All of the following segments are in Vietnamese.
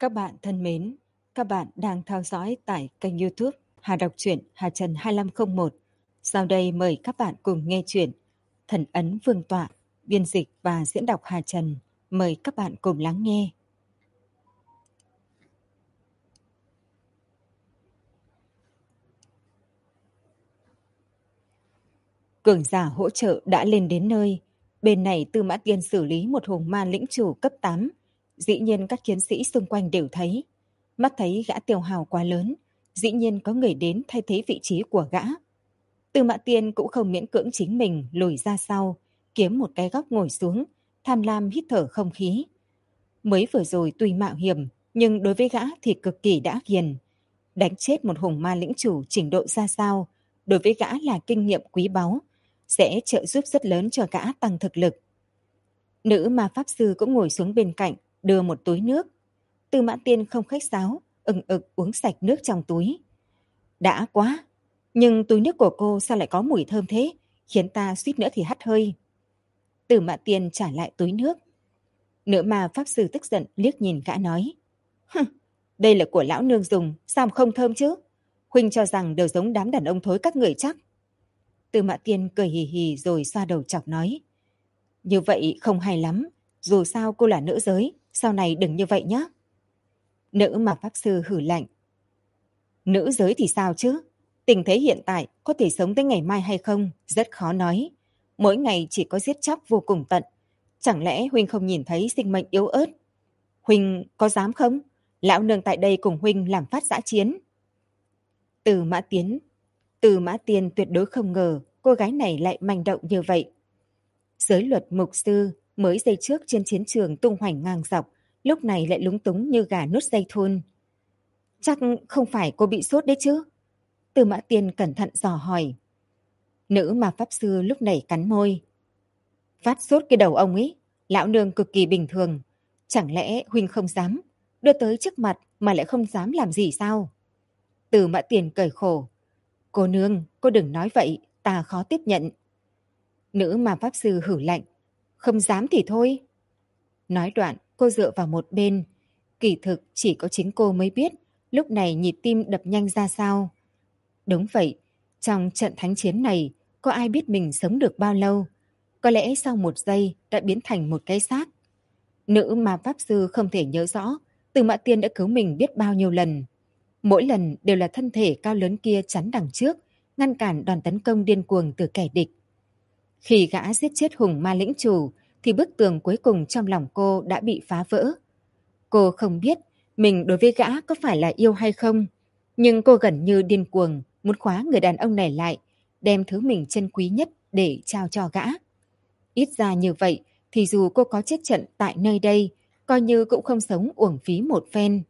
Các bạn thân mến, các bạn đang theo dõi tại kênh YouTube Hà Đọc truyện Hà Trần 2501. Sau đây mời các bạn cùng nghe truyện Thần ấn Vương tọa, biên dịch và diễn đọc Hà Trần. Mời các bạn cùng lắng nghe. Cường giả hỗ trợ đã lên đến nơi. Bên này Tư Mã Tiên xử lý một hùng ma lĩnh chủ cấp 8. Dĩ nhiên các chiến sĩ xung quanh đều thấy. Mắt thấy gã tiêu hào quá lớn, dĩ nhiên có người đến thay thế vị trí của gã. Tư Mã Tiên cũng không miễn cưỡng chính mình lùi ra sau, kiếm một cái góc ngồi xuống, tham lam hít thở không khí. Mới vừa rồi tuy mạo hiểm, nhưng đối với gã thì cực kỳ đã ghiền. Đánh chết một hùng ma lĩnh chủ trình độ ra sao, đối với gã là kinh nghiệm quý báu, sẽ trợ giúp rất lớn cho gã tăng thực lực. Nữ ma pháp sư cũng ngồi xuống bên cạnh, đưa một túi nước. Tư Mã Tiên không khách sáo, ừng ực uống sạch nước trong túi. Đã quá! Nhưng túi nước của cô sao lại có mùi thơm thế, khiến ta suýt nữa thì hắt hơi. Tư Mã Tiên trả lại túi nước. Nữ ma pháp sư tức giận liếc nhìn gã nói. Đây là của lão nương dùng, sao không thơm chứ? Huynh cho rằng đều giống đám đàn ông thối các người chắc. Tư Mã Tiên cười hì hì rồi xoa đầu chọc nói. Như vậy không hay lắm, dù sao cô là nữ giới, sau này đừng như vậy nhé. Nữ ma pháp sư hử lạnh. Nữ giới thì sao chứ? Tình thế hiện tại có thể sống tới ngày mai hay không, rất khó nói. Mỗi ngày chỉ có giết chóc vô cùng tận. Chẳng lẽ Huynh không nhìn thấy sinh mệnh yếu ớt? Huynh có dám không? Lão nương tại đây cùng Huynh làm phát dã chiến. Từ Mã Tiên tuyệt đối không ngờ cô gái này lại manh động như vậy. Giới luật mục sư mới giây trước trên chiến trường tung hoành ngang dọc, lúc này lại lúng túng như gà nuốt dây thun. Chắc không phải cô bị sốt đấy chứ? Tư Mã Tiên cẩn thận dò hỏi. Nữ ma pháp sư lúc này cắn môi. Phát sốt cái đầu ông ấy, lão nương cực kỳ bình thường. Chẳng lẽ Huynh không dám, đưa tới trước mặt mà lại không dám làm gì sao? Tư Mã Tiên cười khổ. Cô nương, cô đừng nói vậy, ta khó tiếp nhận. Nữ ma pháp sư hử lạnh. Không dám thì thôi. Nói đoạn, cô dựa vào một bên. Kỳ thực chỉ có chính cô mới biết lúc này nhịp tim đập nhanh ra sao. Đúng vậy, trong trận thánh chiến này, có ai biết mình sống được bao lâu? Có lẽ sau một giây đã biến thành một cái xác. Nữ ma pháp sư không thể nhớ rõ Tư Mã Tiên đã cứu mình biết bao nhiêu lần. Mỗi lần đều là thân thể cao lớn kia chắn đằng trước, ngăn cản đòn tấn công điên cuồng từ kẻ địch. Khi gã giết chết hùng ma lĩnh chủ, thì bức tường cuối cùng trong lòng cô đã bị phá vỡ. Cô không biết mình đối với gã có phải là yêu hay không, nhưng cô gần như điên cuồng muốn khóa người đàn ông này lại, đem thứ mình trân quý nhất để trao cho gã. Ít ra như vậy thì dù cô có chết trận tại nơi đây, coi như cũng không sống uổng phí một phen.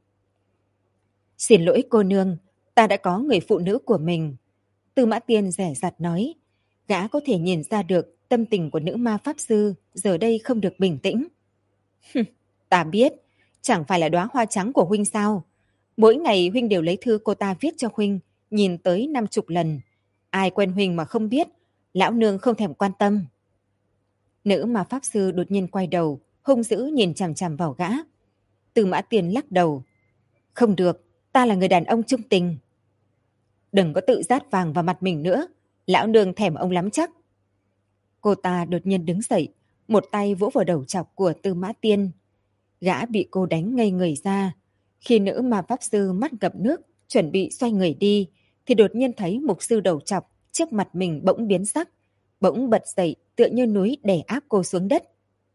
Xin lỗi cô nương, ta đã có người phụ nữ của mình. Tư Mã Tiên dè dặt nói. Gã có thể nhìn ra được tâm tình của nữ ma pháp sư giờ đây không được bình tĩnh. Ta biết, chẳng phải là đóa hoa trắng của Huynh sao? Mỗi ngày Huynh đều lấy thư cô ta viết cho Huynh, nhìn tới 50 lần. Ai quen Huynh mà không biết, lão nương không thèm quan tâm. Nữ ma pháp sư đột nhiên quay đầu, hung dữ nhìn chằm chằm vào gã. Tư Mã Tiên lắc đầu. Không được, ta là người đàn ông trung tình. Đừng có tự rát vàng vào mặt mình nữa, lão nương thèm ông lắm chắc. Cô ta đột nhiên đứng dậy, một tay vỗ vào đầu chọc của Tư Mã Tiên. Gã bị cô đánh ngây người ra. Khi nữ ma pháp sư mắt ngập nước, chuẩn bị xoay người đi, thì đột nhiên thấy mục sư đầu chọc trước mặt mình bỗng biến sắc, bỗng bật dậy tựa như núi đè áp cô xuống đất.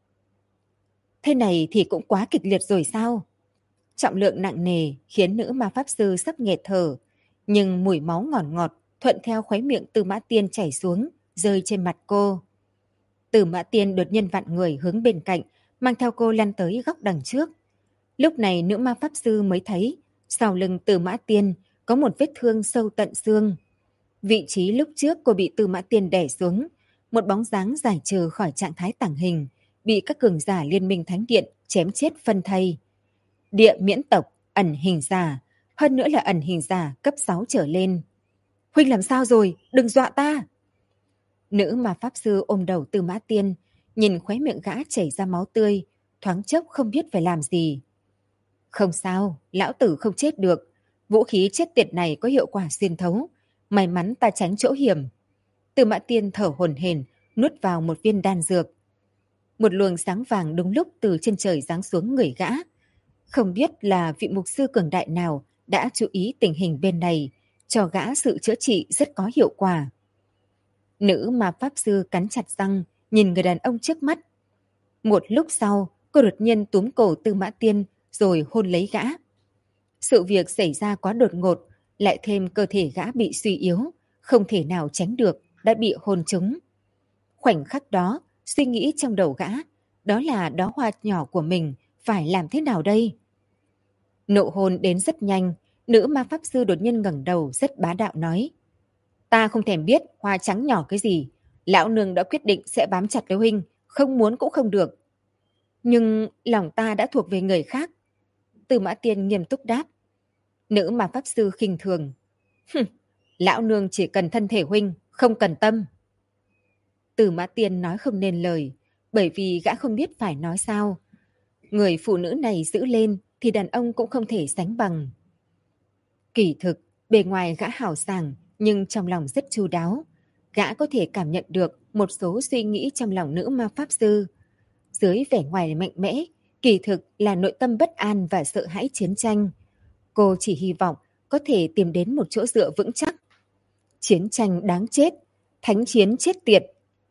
Thế này thì cũng quá kịch liệt rồi sao? Trọng lượng nặng nề khiến nữ ma pháp sư sắp nghẹt thở, nhưng mùi máu ngọt ngọt thuận theo khóe miệng Tư Mã Tiên chảy xuống, rơi trên mặt cô. Tư Mã Tiên đột nhiên vặn người hướng bên cạnh, mang theo cô lăn tới góc đằng trước. Lúc này nữ ma pháp sư mới thấy, sau lưng Tư Mã Tiên có một vết thương sâu tận xương. Vị trí lúc trước cô bị Tư Mã Tiên đè xuống, một bóng dáng giải trừ khỏi trạng thái tàng hình, bị các cường giả Liên minh Thánh Điện chém chết phân thây. Địa miễn tộc, ẩn hình giả, hơn nữa là ẩn hình giả cấp 6 trở lên. Huynh làm sao rồi? Đừng dọa ta! Nữ ma pháp sư ôm đầu Tư Mã Tiên, nhìn khóe miệng gã chảy ra máu tươi, thoáng chốc không biết phải làm gì. Không sao, lão tử không chết được. Vũ khí chết tiệt này có hiệu quả xuyên thấu. May mắn ta tránh chỗ hiểm. Tư Mã Tiên thở hổn hển, nuốt vào một viên đan dược. Một luồng sáng vàng đúng lúc từ trên trời giáng xuống người gã. Không biết là vị mục sư cường đại nào đã chú ý tình hình bên này, cho gã sự chữa trị rất có hiệu quả. Nữ ma pháp sư cắn chặt răng, nhìn người đàn ông trước mắt. Một lúc sau, cô đột nhiên túm cổ Tư Mã Tiên rồi hôn lấy gã. Sự việc xảy ra quá đột ngột, lại thêm cơ thể gã bị suy yếu, không thể nào tránh được, đã bị hôn trúng. Khoảnh khắc đó, suy nghĩ trong đầu gã, đó là đóa hoa nhỏ của mình, phải làm thế nào đây? Nụ hôn đến rất nhanh, nữ ma pháp sư đột nhiên ngẩng đầu rất bá đạo nói. Ta không thèm biết hoa trắng nhỏ cái gì, lão nương đã quyết định sẽ bám chặt lấy huynh, không muốn cũng không được. Nhưng lòng ta đã thuộc về người khác. Tư Mã Tiên nghiêm túc đáp. Nữ ma pháp sư khinh thường. Lão nương chỉ cần thân thể huynh, không cần tâm. Tư Mã Tiên nói không nên lời, bởi vì gã không biết phải nói sao. Người phụ nữ này giữ lên thì đàn ông cũng không thể sánh bằng. Kỳ thực, bề ngoài gã hào sảng nhưng trong lòng rất chu đáo. Gã có thể cảm nhận được một số suy nghĩ trong lòng nữ ma pháp sư. Dưới vẻ ngoài mạnh mẽ, kỳ thực là nội tâm bất an và sợ hãi chiến tranh. Cô chỉ hy vọng có thể tìm đến một chỗ dựa vững chắc. Chiến tranh đáng chết, thánh chiến chết tiệt.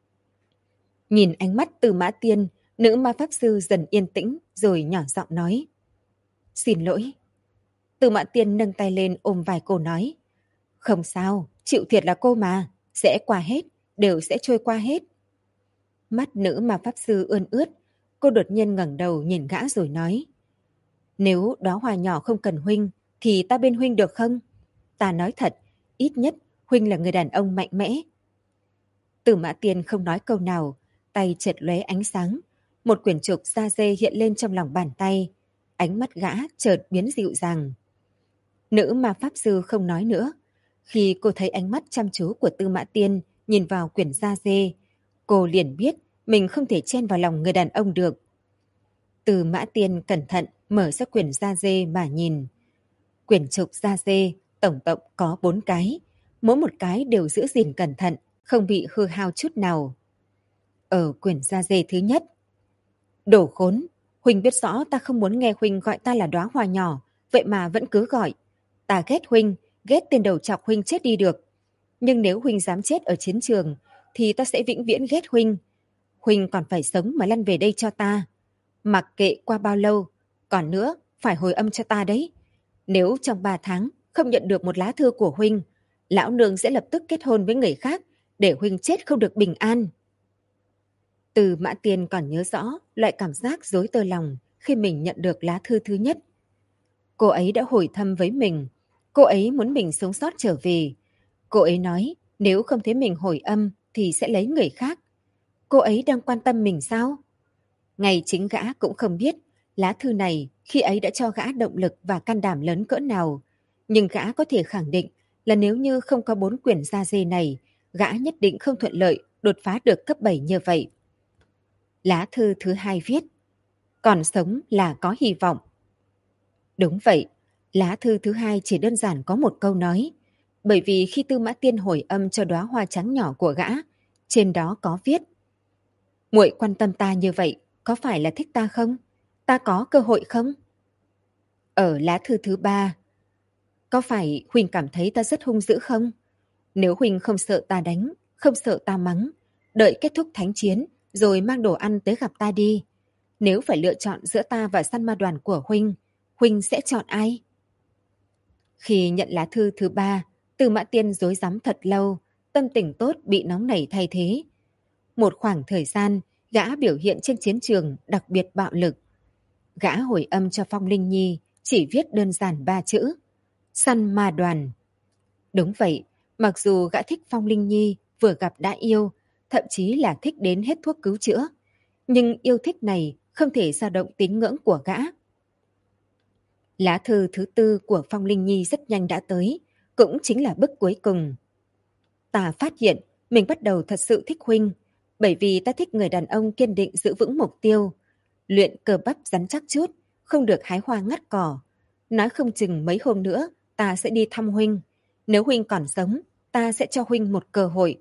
Nhìn ánh mắt Tư Mã Tiên, nữ ma pháp sư dần yên tĩnh rồi nhỏ giọng nói. Xin lỗi. Tư Mã Tiên nâng tay lên ôm vai cô nói. Không sao, chịu thiệt là cô mà, sẽ qua hết, đều sẽ trôi qua hết. Mắt nữ ma pháp sư ươn ướt, cô đột nhiên ngẩng đầu nhìn gã rồi nói. Nếu đóa hoa nhỏ không cần huynh, thì ta bên huynh được không? Ta nói thật, ít nhất huynh là người đàn ông mạnh mẽ. Tư Mã Tiên không nói câu nào, tay chợt lóe ánh sáng. Một quyển trục da dê hiện lên trong lòng bàn tay. Ánh mắt gã chợt biến dịu dàng. Nữ ma pháp sư không nói nữa. Khi cô thấy ánh mắt chăm chú của Tư Mã Tiên nhìn vào quyển da dê, cô liền biết mình không thể chen vào lòng người đàn ông được. Tư Mã Tiên cẩn thận mở ra quyển da dê mà nhìn. Quyển trục da dê tổng cộng có 4 cái, mỗi một cái đều giữ gìn cẩn thận, không bị hư hao chút nào. Ở quyển da dê thứ nhất. Đồ khốn, huynh biết rõ ta không muốn nghe huynh gọi ta là đóa hoa nhỏ, vậy mà vẫn cứ gọi. Ta ghét huynh, ghét tên đầu chọc huynh chết đi được. Nhưng nếu huynh dám chết ở chiến trường, thì ta sẽ vĩnh viễn ghét huynh. Huynh còn phải sống mà lăn về đây cho ta. Mặc kệ qua bao lâu, còn nữa, phải hồi âm cho ta đấy. Nếu trong 3 tháng không nhận được một lá thư của huynh, lão nương sẽ lập tức kết hôn với người khác, để huynh chết không được bình an. Từ Mã Tiên còn nhớ rõ loại cảm giác rối tơ lòng khi mình nhận được lá thư thứ nhất. Cô ấy đã hồi thăm với mình. Cô ấy muốn mình sống sót trở về. Cô ấy nói nếu không thấy mình hồi âm thì sẽ lấy người khác. Cô ấy đang quan tâm mình sao? Ngay chính gã cũng không biết lá thư này khi ấy đã cho gã động lực và can đảm lớn cỡ nào. Nhưng gã có thể khẳng định là nếu như không có 4 quyển da dê này, gã nhất định không thuận lợi đột phá được cấp 7 như vậy. Lá thư thứ 2 viết, còn sống là có hy vọng. Đúng vậy, lá thư thứ 2 chỉ đơn giản có một câu nói, bởi vì khi Tư Mã Tiên hồi âm cho đóa hoa trắng nhỏ của gã, trên đó có viết, muội quan tâm ta như vậy, có phải là thích ta không? Ta có cơ hội không? Ở lá thư thứ 3, có phải Huỳnh cảm thấy ta rất hung dữ không? Nếu Huỳnh không sợ ta đánh, không sợ ta mắng, đợi kết thúc thánh chiến, rồi mang đồ ăn tới gặp ta đi. Nếu phải lựa chọn giữa ta và săn ma đoàn của Huỳnh, Huỳnh sẽ chọn ai? Khi nhận lá thư thứ 3, Tư Mã Tiên rối rắm thật lâu, tâm tình tốt bị nóng nảy thay thế. Một khoảng thời gian, gã biểu hiện trên chiến trường đặc biệt bạo lực. Gã hồi âm cho Phong Linh Nhi chỉ viết đơn giản 3 chữ, săn ma đoàn. Đúng vậy, mặc dù gã thích Phong Linh Nhi vừa gặp đã yêu, thậm chí là thích đến hết thuốc cứu chữa, nhưng yêu thích này không thể dao động tín ngưỡng của gã. Lá thư thứ 4 của Phong Linh Nhi rất nhanh đã tới, cũng chính là bức cuối cùng. Ta phát hiện mình bắt đầu thật sự thích Huynh, bởi vì ta thích người đàn ông kiên định giữ vững mục tiêu, luyện cơ bắp rắn chắc chút, không được hái hoa ngắt cỏ. Nói không chừng mấy hôm nữa ta sẽ đi thăm huynh. Nếu huynh còn sống, ta sẽ cho huynh một cơ hội.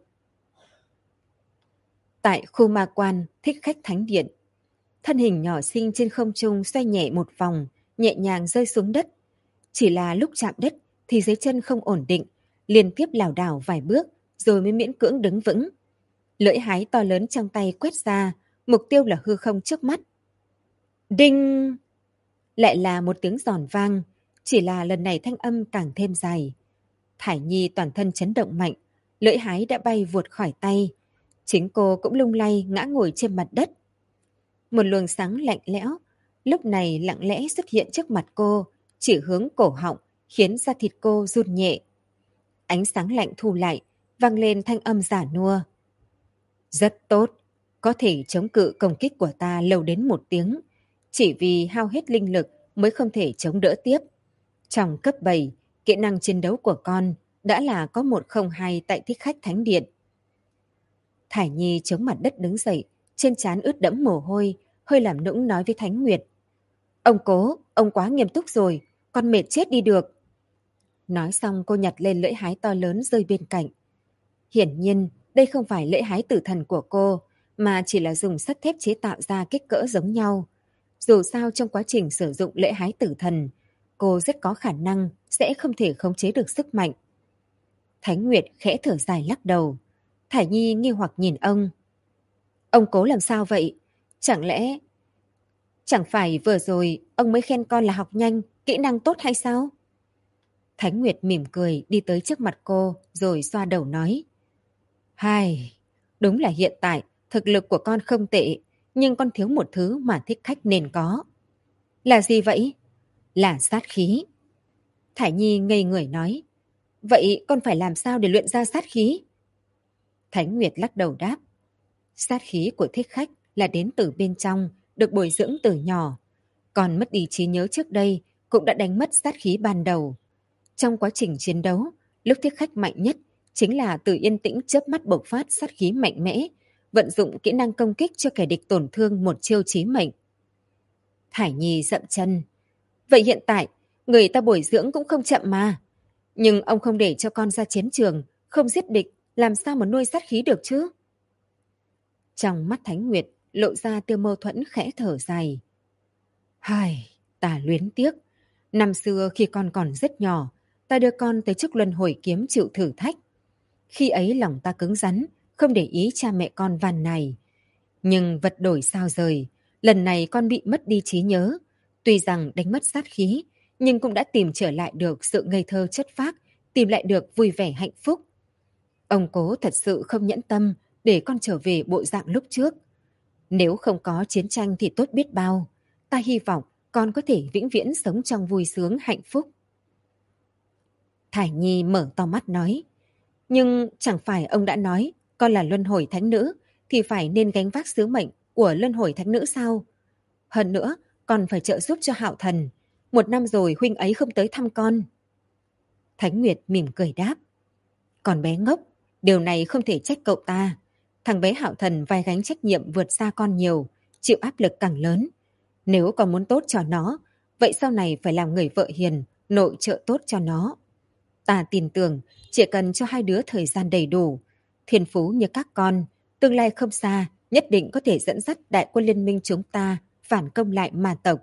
Tại khu ma quan Thích Khách Thánh Điện, thân hình nhỏ xinh trên không trung xoay nhẹ một vòng, nhẹ nhàng rơi xuống đất. Chỉ là lúc chạm đất thì dưới chân không ổn định, liên tiếp lảo đảo vài bước rồi mới miễn cưỡng đứng vững. Lưỡi hái to lớn trong tay quét ra, mục tiêu là hư không trước mắt. Đinh! Lại là một tiếng giòn vang, chỉ là lần này thanh âm càng thêm dài. Thải Nhi toàn thân chấn động mạnh, lưỡi hái đã bay vụt khỏi tay. Chính cô cũng lung lay ngã ngồi trên mặt đất. Một luồng sáng lạnh lẽo, lúc này lặng lẽ xuất hiện trước mặt cô, chỉ hướng cổ họng, khiến da thịt cô run nhẹ. Ánh sáng lạnh thu lại, vang lên thanh âm giả nua. Rất tốt, có thể chống cự công kích của ta lâu đến 1 tiếng. Chỉ vì hao hết linh lực mới không thể chống đỡ tiếp. Trong cấp 7, kỹ năng chiến đấu của con đã là có 102 tại Thích Khách Thánh Điện. Thải Nhi chống mặt đất đứng dậy, trên trán ướt đẫm mồ hôi, hơi làm nũng nói với Thánh Nguyệt. Ông cố, ông quá nghiêm túc rồi, con mệt chết đi được. Nói xong cô nhặt lên lưỡi hái to lớn rơi bên cạnh. Hiển nhiên, đây không phải lưỡi hái tử thần của cô, mà chỉ là dùng sắt thép chế tạo ra kích cỡ giống nhau. Dù sao trong quá trình sử dụng lưỡi hái tử thần, cô rất có khả năng sẽ không thể khống chế được sức mạnh. Thánh Nguyệt khẽ thở dài lắc đầu. Thải Nhi nghi hoặc nhìn ông. Ông cố làm sao vậy? Chẳng phải vừa rồi ông mới khen con là học nhanh, kỹ năng tốt hay sao? Thánh Nguyệt mỉm cười đi tới trước mặt cô rồi xoa đầu nói. Đúng là hiện tại thực lực của con không tệ, nhưng con thiếu một thứ mà thích khách nên có. Là gì vậy? Là sát khí. Thải Nhi ngây người nói. Vậy con phải làm sao để luyện ra sát khí? Thánh Nguyệt lắc đầu đáp. Sát khí của thích khách là đến từ bên trong, được bồi dưỡng từ nhỏ. Còn mất đi trí nhớ trước đây cũng đã đánh mất sát khí ban đầu. Trong quá trình chiến đấu, lúc thích khách mạnh nhất chính là từ yên tĩnh chớp mắt bộc phát sát khí mạnh mẽ, vận dụng kỹ năng công kích cho kẻ địch tổn thương một chiêu chí mệnh. Thải Nhi dậm chân. Vậy hiện tại, người ta bồi dưỡng cũng không chậm mà. Nhưng ông không để cho con ra chiến trường, không giết địch, làm sao mà nuôi sát khí được chứ? Trong mắt Thánh Nguyệt lộ ra tia mâu thuẫn khẽ thở dài. Ta luyến tiếc. Năm xưa khi con còn rất nhỏ, ta đưa con tới chức luân hồi kiếm chịu thử thách. Khi ấy lòng ta cứng rắn, không để ý cha mẹ con van này. Nhưng vật đổi sao rời, lần này con bị mất đi trí nhớ. Tuy rằng đánh mất sát khí, nhưng cũng đã tìm trở lại được sự ngây thơ chất phác, tìm lại được vui vẻ hạnh phúc. Ông cố thật sự không nhẫn tâm để con trở về bộ dạng lúc trước. Nếu không có chiến tranh thì tốt biết bao. Ta hy vọng con có thể vĩnh viễn sống trong vui sướng hạnh phúc. Thải Nhi mở to mắt nói. Nhưng chẳng phải ông đã nói con là luân hồi thánh nữ thì phải nên gánh vác sứ mệnh của luân hồi thánh nữ sao? Hơn nữa, còn phải trợ giúp cho Hạo Thần. 1 năm rồi huynh ấy không tới thăm con. Thánh Nguyệt mỉm cười đáp. Còn bé ngốc, điều này không thể trách cậu ta. Thằng bé Hạo Thần vai gánh trách nhiệm vượt xa con nhiều, chịu áp lực càng lớn. Nếu còn muốn tốt cho nó, vậy sau này phải làm người vợ hiền, nội trợ tốt cho nó. Ta tin tưởng, chỉ cần cho 2 đứa thời gian đầy đủ, thiên phú như các con, tương lai không xa, nhất định có thể dẫn dắt đại quân liên minh chúng ta phản công lại ma tộc.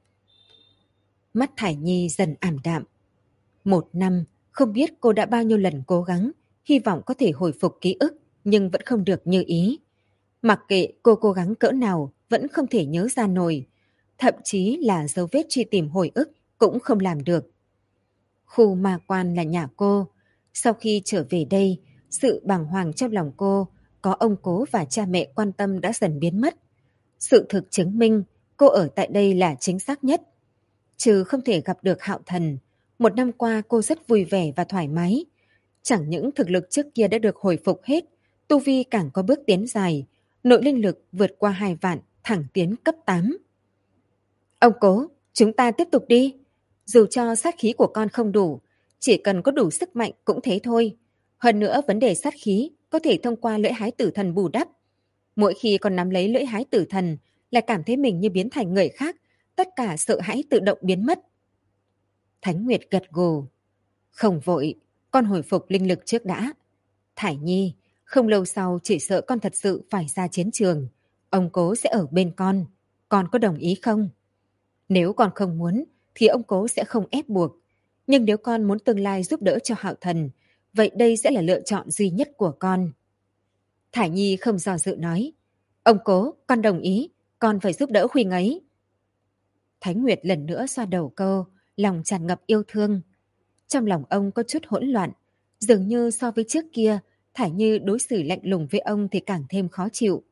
Mắt Thải Nhi dần ảm đạm. 1 năm, không biết cô đã bao nhiêu lần cố gắng, hy vọng có thể hồi phục ký ức, nhưng vẫn không được như ý. Mặc kệ cô cố gắng cỡ nào, vẫn không thể nhớ ra nổi. Thậm chí là dấu vết truy tìm hồi ức cũng không làm được. Khu ma quan là nhà cô. Sau khi trở về đây, sự bàng hoàng trong lòng cô, có ông cố và cha mẹ quan tâm đã dần biến mất. Sự thực chứng minh cô ở tại đây là chính xác nhất. Trừ không thể gặp được Hạo Thần, 1 năm qua cô rất vui vẻ và thoải mái. Chẳng những thực lực trước kia đã được hồi phục hết, tu vi càng có bước tiến dài, nội linh lực vượt qua 2 vạn, thẳng tiến cấp 8. Ông cố, chúng ta tiếp tục đi. Dù cho sát khí của con không đủ, chỉ cần có đủ sức mạnh cũng thế thôi. Hơn nữa vấn đề sát khí có thể thông qua lưỡi hái tử thần bù đắp. Mỗi khi con nắm lấy lưỡi hái tử thần, lại cảm thấy mình như biến thành người khác, tất cả sợ hãi tự động biến mất. Thánh Nguyệt gật gù. Không vội, con hồi phục linh lực trước đã. Thải Nhi, không lâu sau chỉ sợ con thật sự phải ra chiến trường. Ông cố sẽ ở bên con có đồng ý không? Nếu con không muốn, thì ông cố sẽ không ép buộc. Nhưng nếu con muốn tương lai giúp đỡ cho Hạo Thần, vậy đây sẽ là lựa chọn duy nhất của con. Thải Nhi không do dự nói. Ông cố, con đồng ý, con phải giúp đỡ Huynh ấy. Thánh Nguyệt lần nữa xoa đầu cô, lòng tràn ngập yêu thương. Trong lòng ông có chút hỗn loạn, dường như so với trước kia, Thải Nhi đối xử lạnh lùng với ông thì càng thêm khó chịu.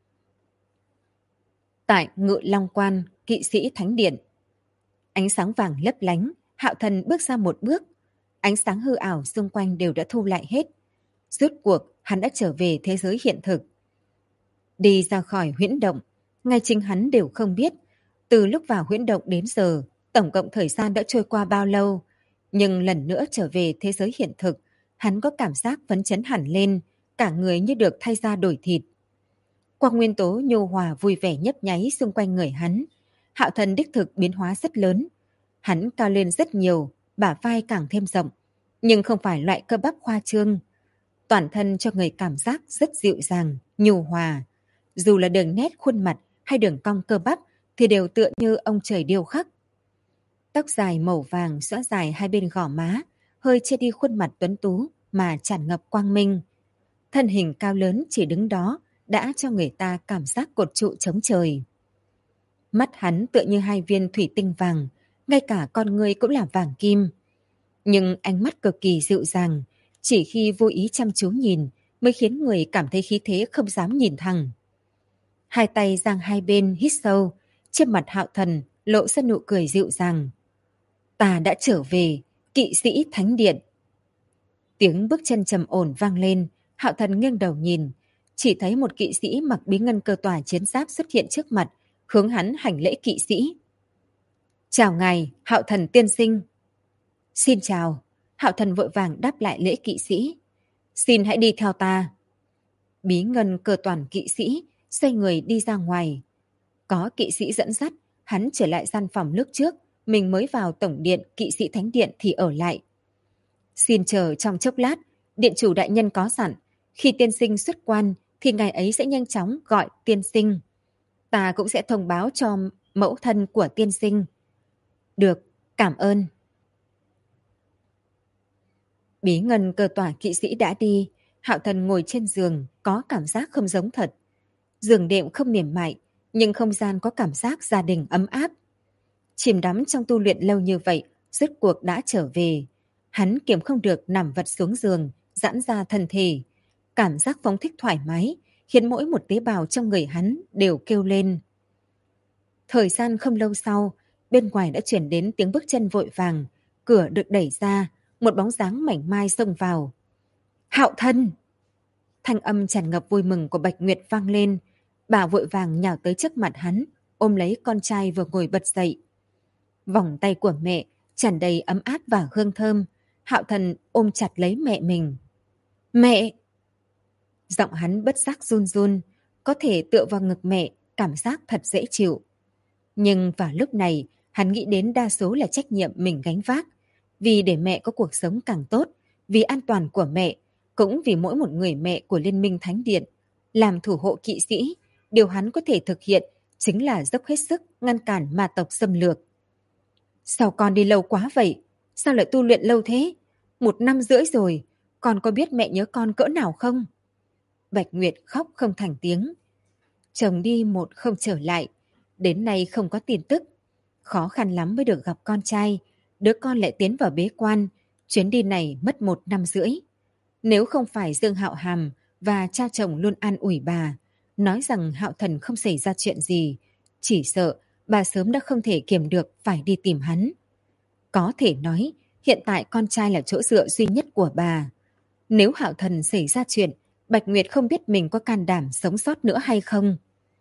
Tại Ngự Long Quan, kỵ sĩ Thánh Điện. Ánh sáng vàng lấp lánh, Hạo Thần bước ra một bước. Ánh sáng hư ảo xung quanh đều đã thu lại hết. Rốt cuộc, hắn đã trở về thế giới hiện thực. Đi ra khỏi huyễn động, ngay chính hắn đều không biết. Từ lúc vào huyễn động đến giờ, tổng cộng thời gian đã trôi qua bao lâu. Nhưng lần nữa trở về thế giới hiện thực, hắn có cảm giác phấn chấn hẳn lên, cả người như được thay da đổi thịt. Quang nguyên tố nhô hòa vui vẻ nhấp nháy xung quanh người hắn. Hạo Thần đích thực biến hóa rất lớn. Hắn cao lên rất nhiều, bả vai càng thêm rộng, nhưng không phải loại cơ bắp khoa trương. Toàn thân cho người cảm giác rất dịu dàng, nhu hòa. Dù là đường nét khuôn mặt hay đường cong cơ bắp thì đều tựa như ông trời điêu khắc. Tóc dài màu vàng xõa dài hai bên gò má, hơi che đi khuôn mặt tuấn tú mà tràn ngập quang minh. Thân hình cao lớn chỉ đứng đó đã cho người ta cảm giác cột trụ chống trời. Mắt hắn tựa như hai viên thủy tinh vàng, ngay cả con người cũng là vàng kim. Nhưng ánh mắt cực kỳ dịu dàng, chỉ khi vô ý chăm chú nhìn mới khiến người cảm thấy khí thế không dám nhìn thẳng. Hai tay giang hai bên hít sâu, trên mặt Hạo Thần lộ ra nụ cười dịu dàng. Ta đã trở về, kỵ sĩ Thánh Điện. Tiếng bước chân trầm ổn vang lên, Hạo Thần nghiêng đầu nhìn, chỉ thấy một kỵ sĩ mặc bí ngân cơ tòa chiến giáp xuất hiện trước mặt, hướng hắn hành lễ kỵ sĩ. Chào ngài, Hạo Thần tiên sinh. Xin chào. Hạo Thần vội vàng đáp lại lễ kỵ sĩ. Xin hãy đi theo ta. Bí ngân cơ toàn kỵ sĩ xoay người đi ra ngoài. Có kỵ sĩ dẫn dắt, hắn trở lại gian phòng lúc trước, mình mới vào tổng điện kỵ sĩ Thánh Điện thì ở lại. Xin chờ trong chốc lát, điện chủ đại nhân có sẵn, khi tiên sinh xuất quan thì ngài ấy sẽ nhanh chóng gọi tiên sinh. Ta cũng sẽ thông báo cho mẫu thân của tiên sinh. Được, cảm ơn. Bí ngân cơ tỏa kỵ sĩ đã đi, Hạo Thần ngồi trên giường có cảm giác không giống thật. Giường đệm không mềm mại, nhưng không gian có cảm giác gia đình ấm áp. Chìm đắm trong tu luyện lâu như vậy, rốt cuộc đã trở về. Hắn kiềm không được nằm vật xuống giường, giãn ra thân thể. Cảm giác phóng thích thoải mái, khiến mỗi một tế bào trong người hắn đều kêu lên. Thời gian không lâu sau, bên ngoài đã chuyển đến tiếng bước chân vội vàng, cửa được đẩy ra, một bóng dáng mảnh mai xông vào. Hạo Thân! Thanh âm tràn ngập vui mừng của Bạch Nguyệt vang lên, bà vội vàng nhào tới trước mặt hắn, ôm lấy con trai vừa ngồi bật dậy. Vòng tay của mẹ tràn đầy ấm áp và hương thơm, Hạo Thần ôm chặt lấy mẹ mình. Mẹ! Giọng hắn bất giác run run, có thể tựa vào ngực mẹ, cảm giác thật dễ chịu. Nhưng vào lúc này, hắn nghĩ đến đa số là trách nhiệm mình gánh vác, vì để mẹ có cuộc sống càng tốt, vì an toàn của mẹ, cũng vì mỗi một người mẹ của Liên minh Thánh Điện. Làm thủ hộ kỵ sĩ, điều hắn có thể thực hiện chính là dốc hết sức ngăn cản ma tộc xâm lược. Sao con đi lâu quá vậy? Sao lại tu luyện lâu thế? 1 năm rưỡi rồi, con có biết mẹ nhớ con cỡ nào không? Bạch Nguyệt khóc không thành tiếng. Chồng đi một không trở lại, đến nay không có tin tức. Khó khăn lắm mới được gặp con trai, đứa con lại tiến vào bế quan, chuyến đi này mất 1 năm rưỡi. Nếu không phải Dương Hạo Hàm và cha chồng luôn an ủi bà, nói rằng Hạo Thần không xảy ra chuyện gì, chỉ sợ bà sớm đã không thể kiềm được phải đi tìm hắn. Có thể nói, hiện tại con trai là chỗ dựa duy nhất của bà. Nếu Hạo Thần xảy ra chuyện, Bạch Nguyệt không biết mình có can đảm sống sót nữa hay không.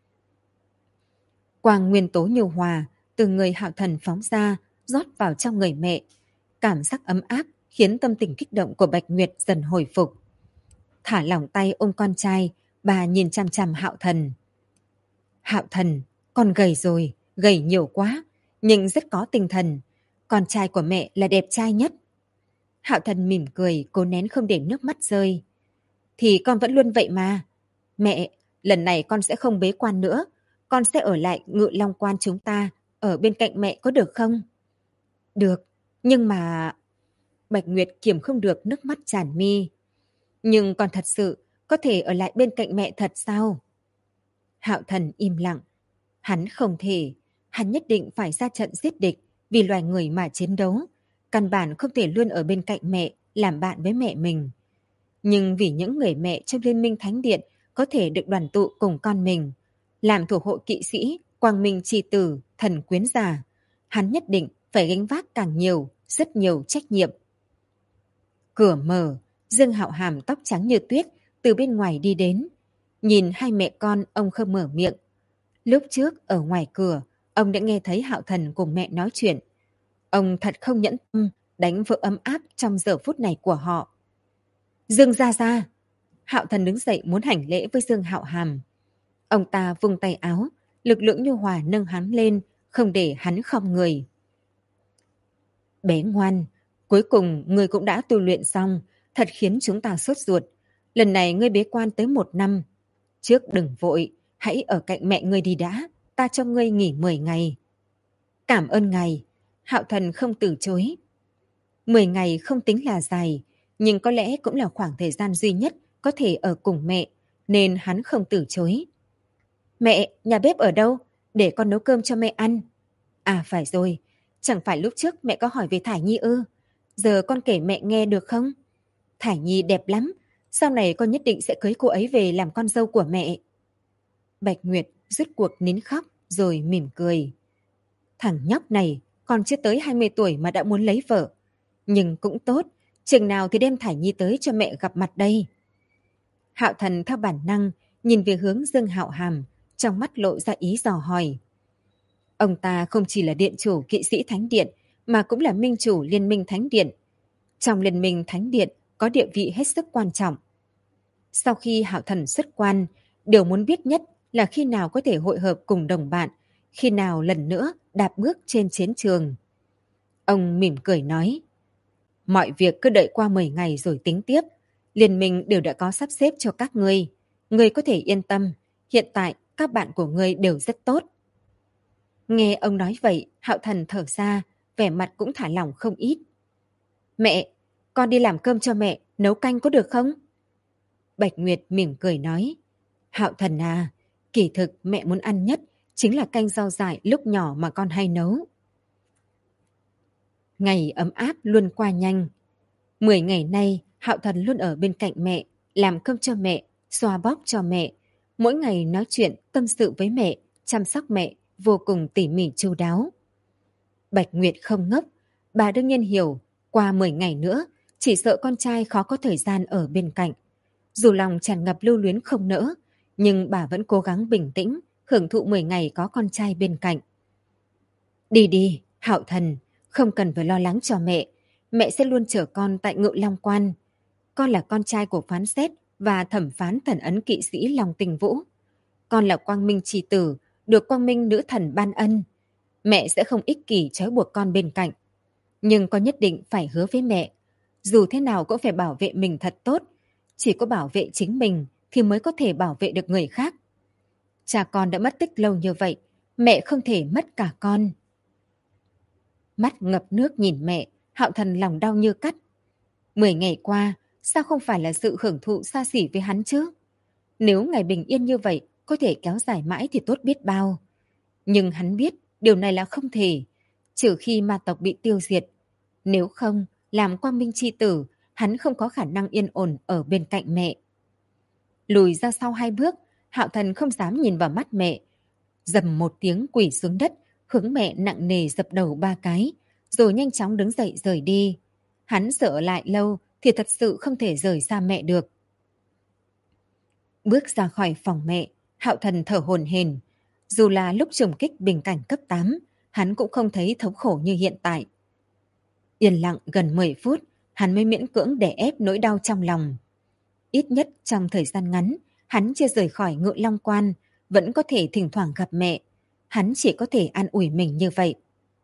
Quang nguyên tố nhu hòa từ người Hạo Thần phóng ra, rót vào trong người mẹ. Cảm giác ấm áp khiến tâm tình kích động của Bạch Nguyệt dần hồi phục. Thả lỏng tay ôm con trai, bà nhìn chằm chằm Hạo Thần. Hạo Thần, con gầy rồi, gầy nhiều quá. nhưng rất có tinh thần. Con trai của mẹ là đẹp trai nhất. Hạo Thần mỉm cười, cố nén không để nước mắt rơi. Thì con vẫn luôn vậy mà. Mẹ, lần này con sẽ không bế quan nữa. Con sẽ ở lại Ngự Long Quan chúng ta, ở bên cạnh mẹ có được không? Được, nhưng mà... Bạch Nguyệt kiềm không được nước mắt tràn mi. Nhưng con thật sự có thể ở lại bên cạnh mẹ thật sao? Hạo Thần im lặng. Hắn không thể. Hắn nhất định phải ra trận giết địch vì loài người mà chiến đấu. Căn bản không thể luôn ở bên cạnh mẹ, làm bạn với mẹ mình. Nhưng vì những người mẹ trong Liên minh Thánh Điện có thể được đoàn tụ cùng con mình, làm thủ hộ kỵ sĩ, quang minh chi tử, thần quyến giả, hắn nhất định phải gánh vác càng nhiều, rất nhiều trách nhiệm. Cửa mở, Dương Hạo Hàm tóc trắng như tuyết từ bên ngoài đi đến. Nhìn hai mẹ con, ông không mở miệng. Lúc trước ở ngoài cửa, ông đã nghe thấy Hạo Thần cùng mẹ nói chuyện. Ông thật không nhẫn tâm đánh vỡ ấm áp trong giờ phút này của họ. Dương gia gia. Hạo Thần đứng dậy muốn hành lễ với Dương Hạo Hàm. Ông ta vung tay áo, lực lượng nhu hòa nâng hắn lên, không để hắn khom người. Bé ngoan, cuối cùng ngươi cũng đã tu luyện xong, thật khiến chúng ta sốt ruột. Lần này ngươi bế quan tới 1 năm. Trước đừng vội, hãy ở cạnh mẹ ngươi đi đã, ta cho ngươi nghỉ 10 ngày. Cảm ơn ngài, Hạo Thần không từ chối. 10 ngày không tính là dài, nhưng có lẽ cũng là khoảng thời gian duy nhất có thể ở cùng mẹ, nên hắn không từ chối. Mẹ, nhà bếp ở đâu? Để con nấu cơm cho mẹ ăn. À phải rồi, chẳng phải lúc trước mẹ có hỏi về Thải Nhi ư? Giờ con kể mẹ nghe được không? Thải Nhi đẹp lắm, sau này con nhất định sẽ cưới cô ấy về làm con dâu của mẹ. Bạch Nguyệt rút cuộc nín khóc rồi mỉm cười. Thằng nhóc này còn chưa tới 20 tuổi mà đã muốn lấy vợ. Nhưng cũng tốt, chừng nào thì đem Thải Nhi tới cho mẹ gặp mặt đây. Hạo Thần theo bản năng nhìn về hướng Dương Hạo Hàm, trong mắt lộ ra ý dò hỏi. Ông ta không chỉ là điện chủ kỵ sĩ Thánh Điện, mà cũng là minh chủ Liên minh Thánh Điện. Trong Liên minh Thánh Điện có địa vị hết sức quan trọng. Sau khi Hạo Thần xuất quan, điều muốn biết nhất là khi nào có thể hội hợp cùng đồng bạn, khi nào lần nữa đạp bước trên chiến trường. Ông mỉm cười nói, mọi việc cứ đợi qua 10 ngày rồi tính tiếp. Liên minh đều đã có sắp xếp cho các ngươi. Ngươi có thể yên tâm, hiện tại các bạn của ngươi đều rất tốt. Nghe ông nói vậy, Hạo Thần thở ra, vẻ mặt cũng thả lỏng không ít. Mẹ, con đi làm cơm cho mẹ, nấu canh có được không? Bạch Nguyệt mỉm cười nói, Hạo Thần à, kỳ thực mẹ muốn ăn nhất chính là canh rau dại lúc nhỏ mà con hay nấu. Ngày ấm áp luôn qua nhanh. 10 ngày nay, Hạo Thần luôn ở bên cạnh mẹ, làm cơm cho mẹ, xoa bóp cho mẹ. Mỗi ngày nói chuyện, tâm sự với mẹ, chăm sóc mẹ, vô cùng tỉ mỉ chu đáo. Bạch Nguyệt không ngốc, bà đương nhiên hiểu, qua 10 ngày nữa, chỉ sợ con trai khó có thời gian ở bên cạnh. Dù lòng tràn ngập lưu luyến không nỡ, nhưng bà vẫn cố gắng bình tĩnh, hưởng thụ 10 ngày có con trai bên cạnh. Đi đi, Hạo Thần, không cần phải lo lắng cho mẹ. Mẹ sẽ luôn chở con tại Ngự Long Quan. Con là con trai của phán xét và thẩm phán thần ấn kỵ sĩ Long Tình Vũ. Con là quang minh chi tử, được quang minh nữ thần ban ân. Mẹ sẽ không ích kỷ trói buộc con bên cạnh. Nhưng con nhất định phải hứa với mẹ. Dù thế nào cũng phải bảo vệ mình thật tốt. Chỉ có bảo vệ chính mình thì mới có thể bảo vệ được người khác. Cha con đã mất tích lâu như vậy, mẹ không thể mất cả con. Mắt ngập nước nhìn mẹ, Hạo Thần lòng đau như cắt. 10 ngày qua, sao không phải là sự hưởng thụ xa xỉ với hắn chứ? Nếu ngày bình yên như vậy có thể kéo dài mãi thì tốt biết bao. Nhưng hắn biết điều này là không thể, trừ khi ma tộc bị tiêu diệt. Nếu không, làm quang minh chi tử, hắn không có khả năng yên ổn ở bên cạnh mẹ. Lùi ra sau 2 bước, Hạo Thần không dám nhìn vào mắt mẹ. Dầm một tiếng quỳ xuống đất, hướng mẹ nặng nề dập đầu 3 cái, rồi nhanh chóng đứng dậy rời đi. Hắn sợ ở lại lâu thì thật sự không thể rời xa mẹ được. Bước ra khỏi phòng mẹ, Hạo Thần thở hổn hển. Dù là lúc trùng kích bình cảnh cấp 8, hắn cũng không thấy thống khổ như hiện tại. Yên lặng gần 10 phút, hắn mới miễn cưỡng đè ép nỗi đau trong lòng. Ít nhất trong thời gian ngắn, hắn chưa rời khỏi Ngự Long Quan, vẫn có thể thỉnh thoảng gặp mẹ. Hắn chỉ có thể an ủi mình như vậy.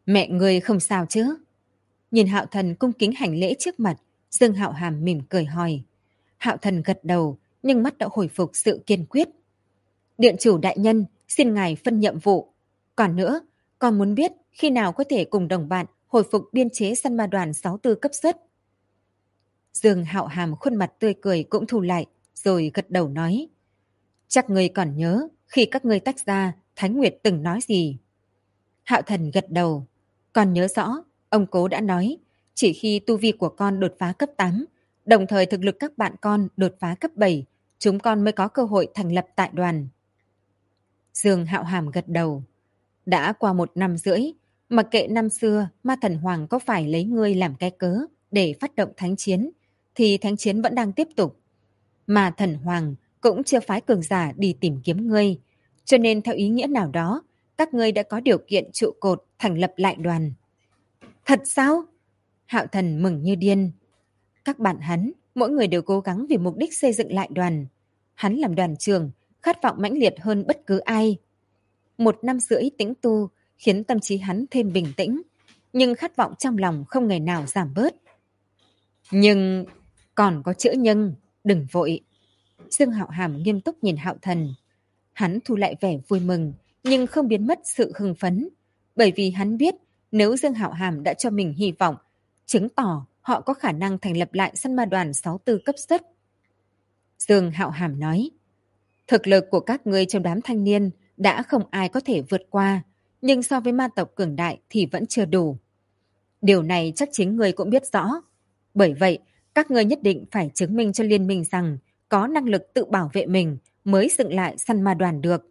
Mẹ ngươi không sao chứ? Nhìn Hạo Thần cung kính hành lễ trước mặt, Dương Hạo Hàm mỉm cười hỏi. Hạo Thần gật đầu, nhưng mắt đã hồi phục sự kiên quyết. Điện chủ đại nhân, xin ngài phân nhiệm vụ. Còn nữa, con muốn biết khi nào có thể cùng đồng bạn hồi phục biên chế săn ma đoàn 64 cấp xuất. Dương Hạo Hàm khuôn mặt tươi cười cũng thu lại, rồi gật đầu nói. Chắc ngươi còn nhớ, khi các ngươi tách ra, Thánh Nguyệt từng nói gì? Hạo Thần gật đầu. Còn nhớ rõ, ông cố đã nói, chỉ khi tu vi của con đột phá cấp 8, đồng thời thực lực các bạn con đột phá cấp 7, chúng con mới có cơ hội thành lập tại đoàn. Dương Hạo Hàm gật đầu. Đã qua 1 năm rưỡi, mặc kệ năm xưa Ma Thần Hoàng có phải lấy ngươi làm cái cớ để phát động thánh chiến, thì thánh chiến vẫn đang tiếp tục. Ma Thần Hoàng cũng chưa phái cường giả đi tìm kiếm ngươi, cho nên theo ý nghĩa nào đó, các ngươi đã có điều kiện trụ cột thành lập lại đoàn. Thật sao? Hạo Thần mừng như điên. Các bạn hắn, mỗi người đều cố gắng vì mục đích xây dựng lại đoàn. Hắn làm đoàn trưởng, khát vọng mãnh liệt hơn bất cứ ai. 1 năm rưỡi tĩnh tu khiến tâm trí hắn thêm bình tĩnh, nhưng khát vọng trong lòng không ngày nào giảm bớt. Nhưng còn có chữ nhưng, đừng vội. Dương Hạo Hàm nghiêm túc nhìn Hạo Thần. Hắn thu lại vẻ vui mừng, nhưng không biến mất sự hưng phấn, bởi vì hắn biết nếu Dương Hạo Hàm đã cho mình hy vọng, chứng tỏ họ có khả năng thành lập lại săn ma đoàn 64 cấp xuất. Dương Hạo Hàm nói, thực lực của các ngươi trong đám thanh niên đã không ai có thể vượt qua, nhưng so với ma tộc cường đại thì vẫn chưa đủ. Điều này chắc chính ngươi cũng biết rõ. Bởi vậy, các ngươi nhất định phải chứng minh cho liên minh rằng có năng lực tự bảo vệ mình mới dựng lại săn ma đoàn được.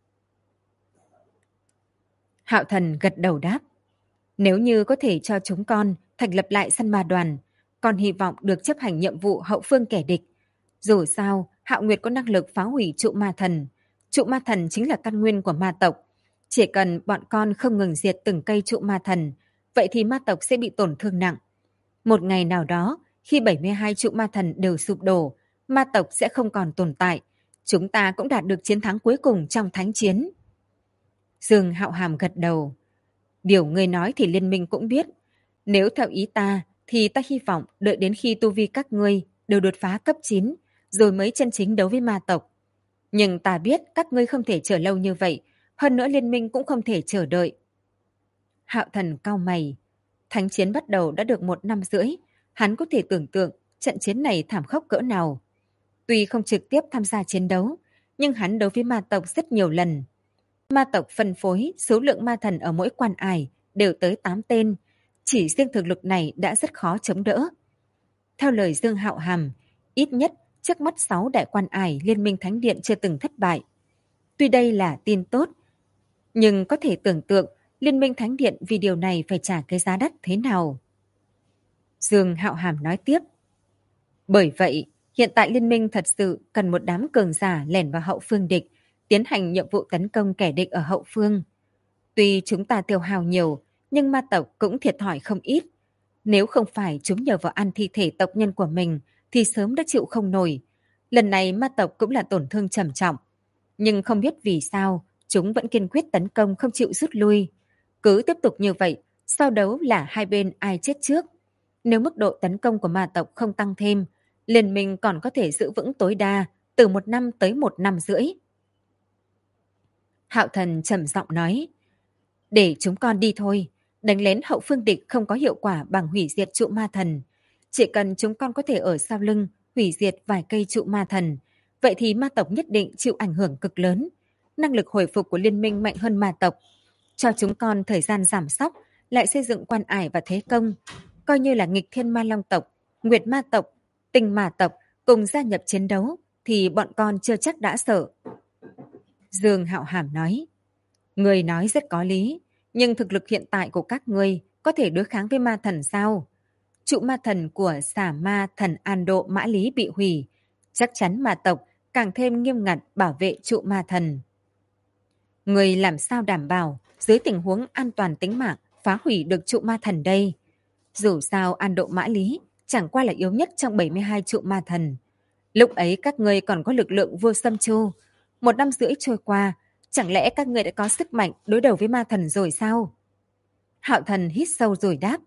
Hạo Thần gật đầu đáp. Nếu như có thể cho chúng con thành lập lại săn ma đoàn, con hy vọng được chấp hành nhiệm vụ hậu phương kẻ địch. Dù sao, Hạo Nguyệt có năng lực phá hủy trụ ma thần. Trụ ma thần chính là căn nguyên của ma tộc. Chỉ cần bọn con không ngừng diệt từng cây trụ ma thần, vậy thì ma tộc sẽ bị tổn thương nặng. Một ngày nào đó, khi 72 trụ ma thần đều sụp đổ, ma tộc sẽ không còn tồn tại. Chúng ta cũng đạt được chiến thắng cuối cùng trong thánh chiến. Dương Hạo Hàm gật đầu. Điều ngươi nói thì liên minh cũng biết. Nếu theo ý ta, thì ta hy vọng đợi đến khi tu vi các ngươi đều đột phá cấp 9, rồi mới chân chính đấu với ma tộc. Nhưng ta biết các ngươi không thể chờ lâu như vậy, hơn nữa liên minh cũng không thể chờ đợi. Hạo Thần cau mày. Thánh chiến bắt đầu đã được 1 năm rưỡi, hắn có thể tưởng tượng trận chiến này thảm khốc cỡ nào. Tuy không trực tiếp tham gia chiến đấu, nhưng hắn đấu với ma tộc rất nhiều lần. Ma tộc phân phối số lượng ma thần ở mỗi quan ải đều tới 8 tên, chỉ riêng thực lực này đã rất khó chống đỡ. Theo lời Dương Hạo Hàm, ít nhất trước mắt 6 đại quan ải Liên minh Thánh Điện chưa từng thất bại. Tuy đây là tin tốt, nhưng có thể tưởng tượng Liên minh Thánh Điện vì điều này phải trả cái giá đắt thế nào. Dương Hạo Hàm nói tiếp. Bởi vậy, hiện tại Liên minh thật sự cần một đám cường giả lẻn vào hậu phương địch, tiến hành nhiệm vụ tấn công kẻ địch ở hậu phương. Tuy chúng ta tiêu hao nhiều, nhưng ma tộc cũng thiệt thòi không ít. Nếu không phải chúng nhờ vào ăn thi thể tộc nhân của mình, thì sớm đã chịu không nổi. Lần này ma tộc cũng là tổn thương trầm trọng. Nhưng không biết vì sao, chúng vẫn kiên quyết tấn công không chịu rút lui. Cứ tiếp tục như vậy, sau đấu là hai bên ai chết trước. Nếu mức độ tấn công của ma tộc không tăng thêm, liên minh còn có thể giữ vững tối đa từ 1 năm tới 1 năm rưỡi. Hạo Thần trầm giọng nói, để chúng con đi thôi, đánh lén hậu phương địch không có hiệu quả bằng hủy diệt trụ ma thần. Chỉ cần chúng con có thể ở sau lưng hủy diệt vài cây trụ ma thần, vậy thì ma tộc nhất định chịu ảnh hưởng cực lớn. Năng lực hồi phục của liên minh mạnh hơn ma tộc. Cho chúng con thời gian giảm sóc, lại xây dựng quan ải và thế công. Coi như là nghịch thiên ma long tộc, nguyệt ma tộc, tình ma tộc cùng gia nhập chiến đấu, thì bọn con chưa chắc đã sợ. Dương Hạo Hàm nói, người nói rất có lý, nhưng thực lực hiện tại của các ngươi có thể đối kháng với ma thần sao? Trụ ma thần của xả ma thần An Độ Mã Lý bị hủy, chắc chắn ma tộc càng thêm nghiêm ngặt bảo vệ trụ ma thần. Người làm sao đảm bảo dưới tình huống an toàn tính mạng phá hủy được trụ ma thần đây? Dù sao An Độ Mã Lý chẳng qua là yếu nhất trong 72 trụ ma thần. Lúc ấy các ngươi còn có lực lượng vô xâm chu. 1 năm rưỡi trôi qua, chẳng lẽ các ngươi đã có sức mạnh đối đầu với ma thần rồi sao? Hạo Thần hít sâu rồi đáp.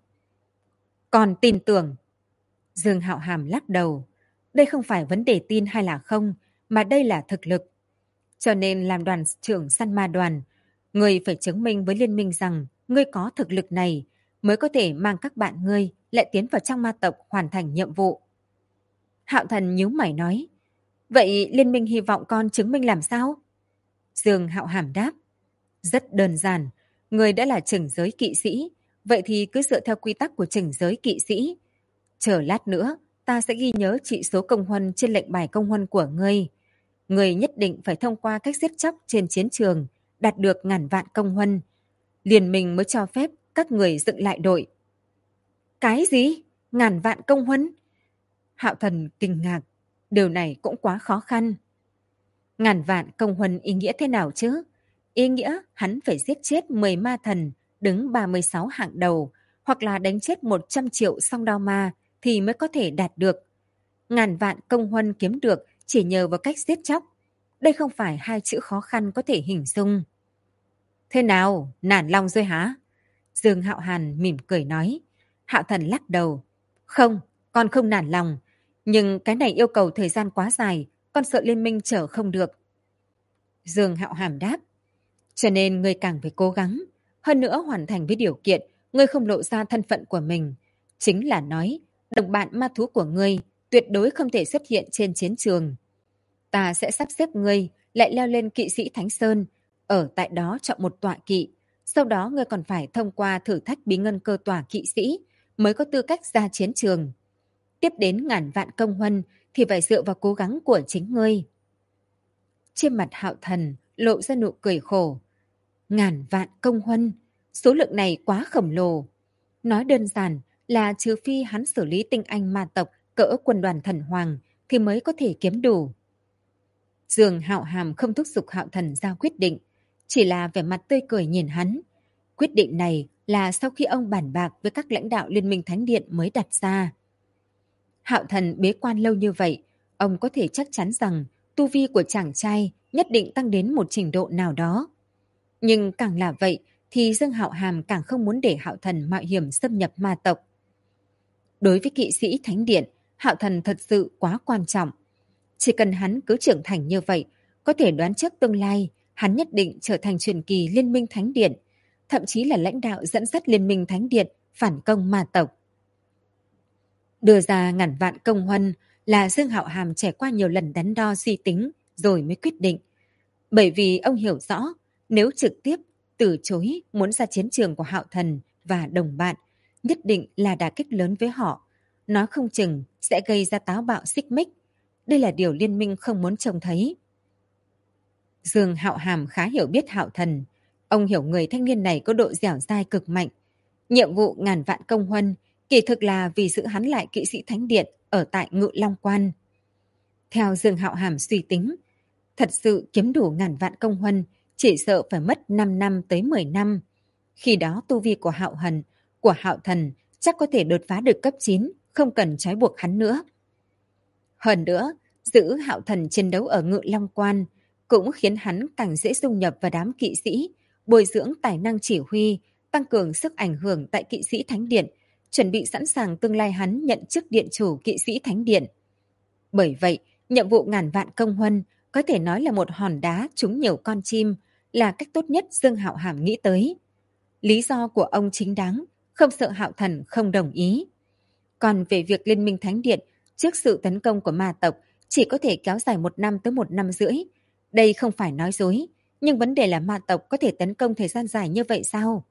Còn tin tưởng. Dương Hạo Hàm lắc đầu. Đây không phải vấn đề tin hay là không, mà đây là thực lực. Cho nên làm đoàn trưởng săn ma đoàn, ngươi phải chứng minh với liên minh rằng ngươi có thực lực này mới có thể mang các bạn ngươi lại tiến vào trong ma tộc hoàn thành nhiệm vụ. Hạo Thần nhíu mày nói, vậy liên minh hy vọng con chứng minh làm sao? Dương Hạo Hàm đáp, rất đơn giản, ngươi đã là chừng giới kỵ sĩ, vậy thì cứ dựa theo quy tắc của chừng giới kỵ sĩ. Chờ lát nữa, ta sẽ ghi nhớ trị số công huân trên lệnh bài công huân của ngươi. Ngươi nhất định phải thông qua cách giết chóc trên chiến trường, đạt được ngàn vạn công huân. Liên minh mới cho phép các người dựng lại đội. Cái gì? Ngàn vạn công huân? Hạo Thần kinh ngạc. Điều này cũng quá khó khăn. Ngàn vạn công huân ý nghĩa thế nào chứ? Ý nghĩa hắn phải giết chết 10 ma thần đứng 36 hạng đầu, hoặc là đánh chết 100 triệu song đao ma thì mới có thể đạt được. Ngàn vạn công huân kiếm được chỉ nhờ vào cách giết chóc. Đây không phải hai chữ khó khăn có thể hình dung. Thế nào, nản lòng rồi hả? Dương Hạo Hàn mỉm cười nói. Hạo Thần lắc đầu. Không, con không nản lòng. Nhưng cái này yêu cầu thời gian quá dài, con sợ liên minh chở không được. Dương Hạo Hàm đáp. Cho nên ngươi càng phải cố gắng. Hơn nữa hoàn thành với điều kiện, ngươi không lộ ra thân phận của mình. Chính là nói, đồng bạn ma thú của ngươi tuyệt đối không thể xuất hiện trên chiến trường. Ta sẽ sắp xếp ngươi lại leo lên kỵ sĩ Thánh Sơn, ở tại đó chọn một tọa kỵ. Sau đó ngươi còn phải thông qua thử thách bí ngân cơ tòa kỵ sĩ mới có tư cách ra chiến trường. Tiếp đến ngàn vạn công huân thì phải dựa vào cố gắng của chính ngươi. Trên mặt Hạo Thần lộ ra nụ cười khổ. Ngàn vạn công huân, số lượng này quá khổng lồ. Nói đơn giản là trừ phi hắn xử lý tinh anh ma tộc cỡ quân đoàn thần hoàng thì mới có thể kiếm đủ. Dương Hạo Hàm không thúc giục Hạo Thần ra quyết định, chỉ là vẻ mặt tươi cười nhìn hắn. Quyết định này là sau khi ông bàn bạc với các lãnh đạo Liên minh Thánh Điện mới đặt ra. Hạo Thần bế quan lâu như vậy, ông có thể chắc chắn rằng tu vi của chàng trai nhất định tăng đến một trình độ nào đó. Nhưng càng là vậy thì Dương Hạo Hàm càng không muốn để Hạo Thần mạo hiểm xâm nhập ma tộc. Đối với kỵ sĩ Thánh Điện, Hạo Thần thật sự quá quan trọng. Chỉ cần hắn cứ trưởng thành như vậy, có thể đoán trước tương lai, hắn nhất định trở thành truyền kỳ Liên minh Thánh Điện, thậm chí là lãnh đạo dẫn dắt Liên minh Thánh Điện phản công ma tộc. Đưa ra ngàn vạn công huân là Dương Hạo Hàm trải qua nhiều lần đắn đo suy tính rồi mới quyết định. Bởi vì ông hiểu rõ, nếu trực tiếp từ chối muốn ra chiến trường của Hạo Thần và đồng bạn, nhất định là đả kích lớn với họ. Nó không chừng sẽ gây ra táo bạo xích mích. Đây là điều liên minh không muốn trông thấy. Dương Hạo Hàm khá hiểu biết Hạo Thần. Ông hiểu người thanh niên này có độ dẻo dai cực mạnh. Nhiệm vụ ngàn vạn công huân kỳ thực là vì giữ hắn lại kỵ sĩ Thánh Điện ở tại Ngự Long Quan. Theo Dương Hạo Hàm suy tính, thật sự kiếm đủ ngàn vạn công huân chỉ sợ phải mất 5 năm tới 10 năm. Khi đó tu vi của Hạo Thần chắc có thể đột phá được cấp 9, không cần trói buộc hắn nữa. Hơn nữa, giữ Hạo Thần chiến đấu ở Ngự Long Quan cũng khiến hắn càng dễ dung nhập vào đám kỵ sĩ, bồi dưỡng tài năng chỉ huy, tăng cường sức ảnh hưởng tại kỵ sĩ Thánh Điện, chuẩn bị sẵn sàng tương lai hắn nhận chức điện chủ kỵ sĩ Thánh Điện. Bởi vậy, nhiệm vụ ngàn vạn công huân có thể nói là một hòn đá trúng nhiều con chim, là cách tốt nhất Dương Hạo Hàm nghĩ tới. Lý do của ông chính đáng, không sợ Hạo Thần không đồng ý. Còn về việc Liên minh Thánh Điện trước sự tấn công của ma tộc chỉ có thể kéo dài 1 năm tới 1 năm rưỡi. Đây không phải nói dối, nhưng vấn đề là ma tộc có thể tấn công thời gian dài như vậy sao?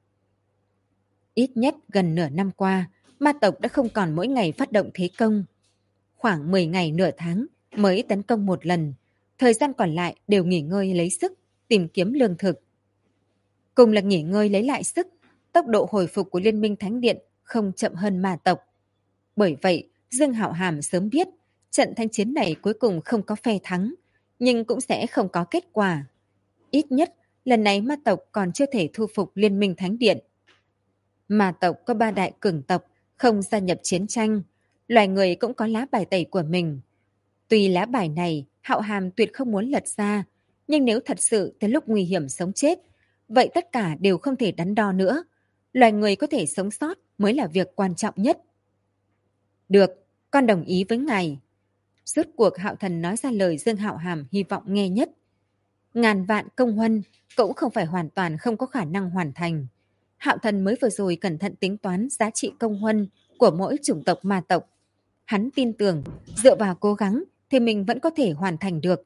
Ít nhất gần nửa năm qua, ma tộc đã không còn mỗi ngày phát động thế công. Khoảng 10 ngày nửa tháng mới tấn công một lần, thời gian còn lại đều nghỉ ngơi lấy sức, tìm kiếm lương thực. Cùng là nghỉ ngơi lấy lại sức, tốc độ hồi phục của Liên minh Thánh Điện không chậm hơn ma tộc. Bởi vậy, Dương Hạo Hàm sớm biết trận thanh chiến này cuối cùng không có phe thắng, nhưng cũng sẽ không có kết quả. Ít nhất, lần này ma tộc còn chưa thể thu phục Liên minh Thánh Điện. Ma tộc có 3 đại cường tộc, không gia nhập chiến tranh. Loài người cũng có lá bài tẩy của mình. Tuy lá bài này Hạo Hàm tuyệt không muốn lật ra, nhưng nếu thật sự tới lúc nguy hiểm sống chết, vậy tất cả đều không thể đắn đo nữa. Loài người có thể sống sót mới là việc quan trọng nhất. Được, con đồng ý với ngài. Rốt cuộc Hạo Thần nói ra lời Dương Hạo Hàm hy vọng nghe nhất. Ngàn vạn công huân cũng không phải hoàn toàn không có khả năng hoàn thành. Hạo Thần mới vừa rồi cẩn thận tính toán giá trị công huân của mỗi chủng tộc ma tộc. Hắn tin tưởng, dựa vào cố gắng thì mình vẫn có thể hoàn thành được.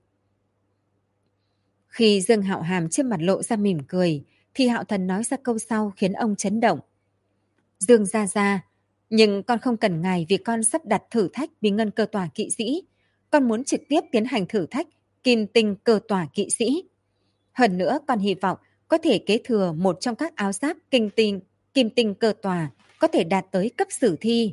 Khi Dương Hạo Hàm trên mặt lộ ra mỉm cười, thì Hạo Thần nói ra câu sau khiến ông chấn động. Dương gia gia, nhưng con không cần ngài vì con sắp đặt thử thách vì ngân cơ tòa kỵ sĩ. Con muốn trực tiếp tiến hành thử thách kim tinh cơ tòa kỵ sĩ. Hơn nữa con hy vọng có thể kế thừa một trong các áo giáp kim tinh cơ tòa có thể đạt tới cấp sử thi.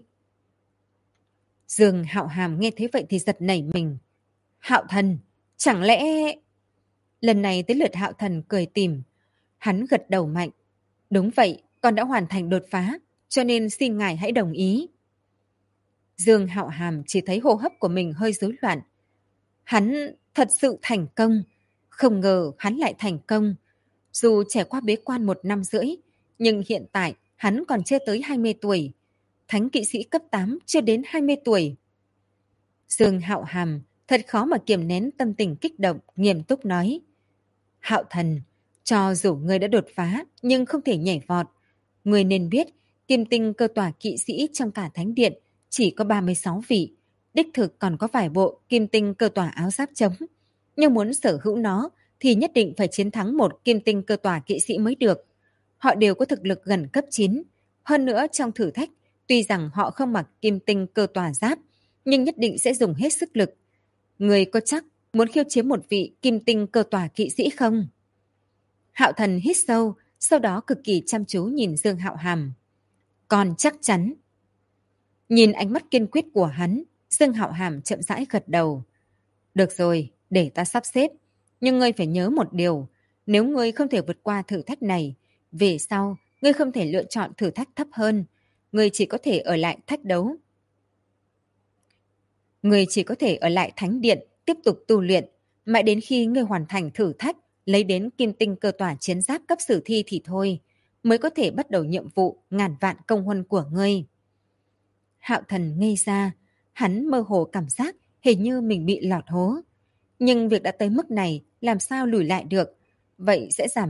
Dương Hạo Hàm nghe thế vậy thì giật nảy mình. Hạo Thần, chẳng lẽ... Lần này tới lượt Hạo Thần cười tỉm. Hắn gật đầu mạnh. Đúng vậy, con đã hoàn thành đột phá, cho nên xin ngài hãy đồng ý. Dương Hạo Hàm chỉ thấy hô hấp của mình hơi rối loạn. Hắn thật sự thành công. Không ngờ hắn lại thành công. Dù trải qua bế quan 1 năm rưỡi, nhưng hiện tại hắn còn chưa tới 20 tuổi. Thánh kỵ sĩ cấp 8 chưa đến 20 tuổi. Dương Hạo Hàm thật khó mà kiềm nén tâm tình kích động, nghiêm túc nói. Hạo Thần, cho dù ngươi đã đột phá nhưng không thể nhảy vọt. Ngươi nên biết, kim tinh cơ tòa kỵ sĩ trong cả thánh điện chỉ có 36 vị. Đích thực còn có vài bộ kim tinh cơ tòa áo giáp trống. Nhưng muốn sở hữu nó thì nhất định phải chiến thắng một kim tinh cơ tòa kỵ sĩ mới được. Họ đều có thực lực gần cấp 9. Hơn nữa trong thử thách, tuy rằng họ không mặc kim tinh cơ tòa giáp, nhưng nhất định sẽ dùng hết sức lực. Người có chắc muốn khiêu chiến một vị kim tinh cơ tòa kỵ sĩ không? Hạo Thần hít sâu, sau đó cực kỳ chăm chú nhìn Dương Hạo Hàm. Còn chắc chắn. Nhìn ánh mắt kiên quyết của hắn, Dương Hạo Hàm chậm rãi gật đầu. Được rồi, để ta sắp xếp. Nhưng ngươi phải nhớ một điều. Nếu ngươi không thể vượt qua thử thách này, về sau, ngươi không thể lựa chọn thử thách thấp hơn. Ngươi chỉ có thể ở lại thách đấu. Ngươi chỉ có thể ở lại thánh điện, tiếp tục tu luyện. Mãi đến khi ngươi hoàn thành thử thách, lấy đến kim tinh cơ tòa chiến giáp cấp sử thi thì thôi, mới có thể bắt đầu nhiệm vụ ngàn vạn công huân của ngươi. Hạo Thần ngây ra, hắn mơ hồ cảm giác hình như mình bị lọt hố. Nhưng việc đã tới mức này làm sao lùi lại được, vậy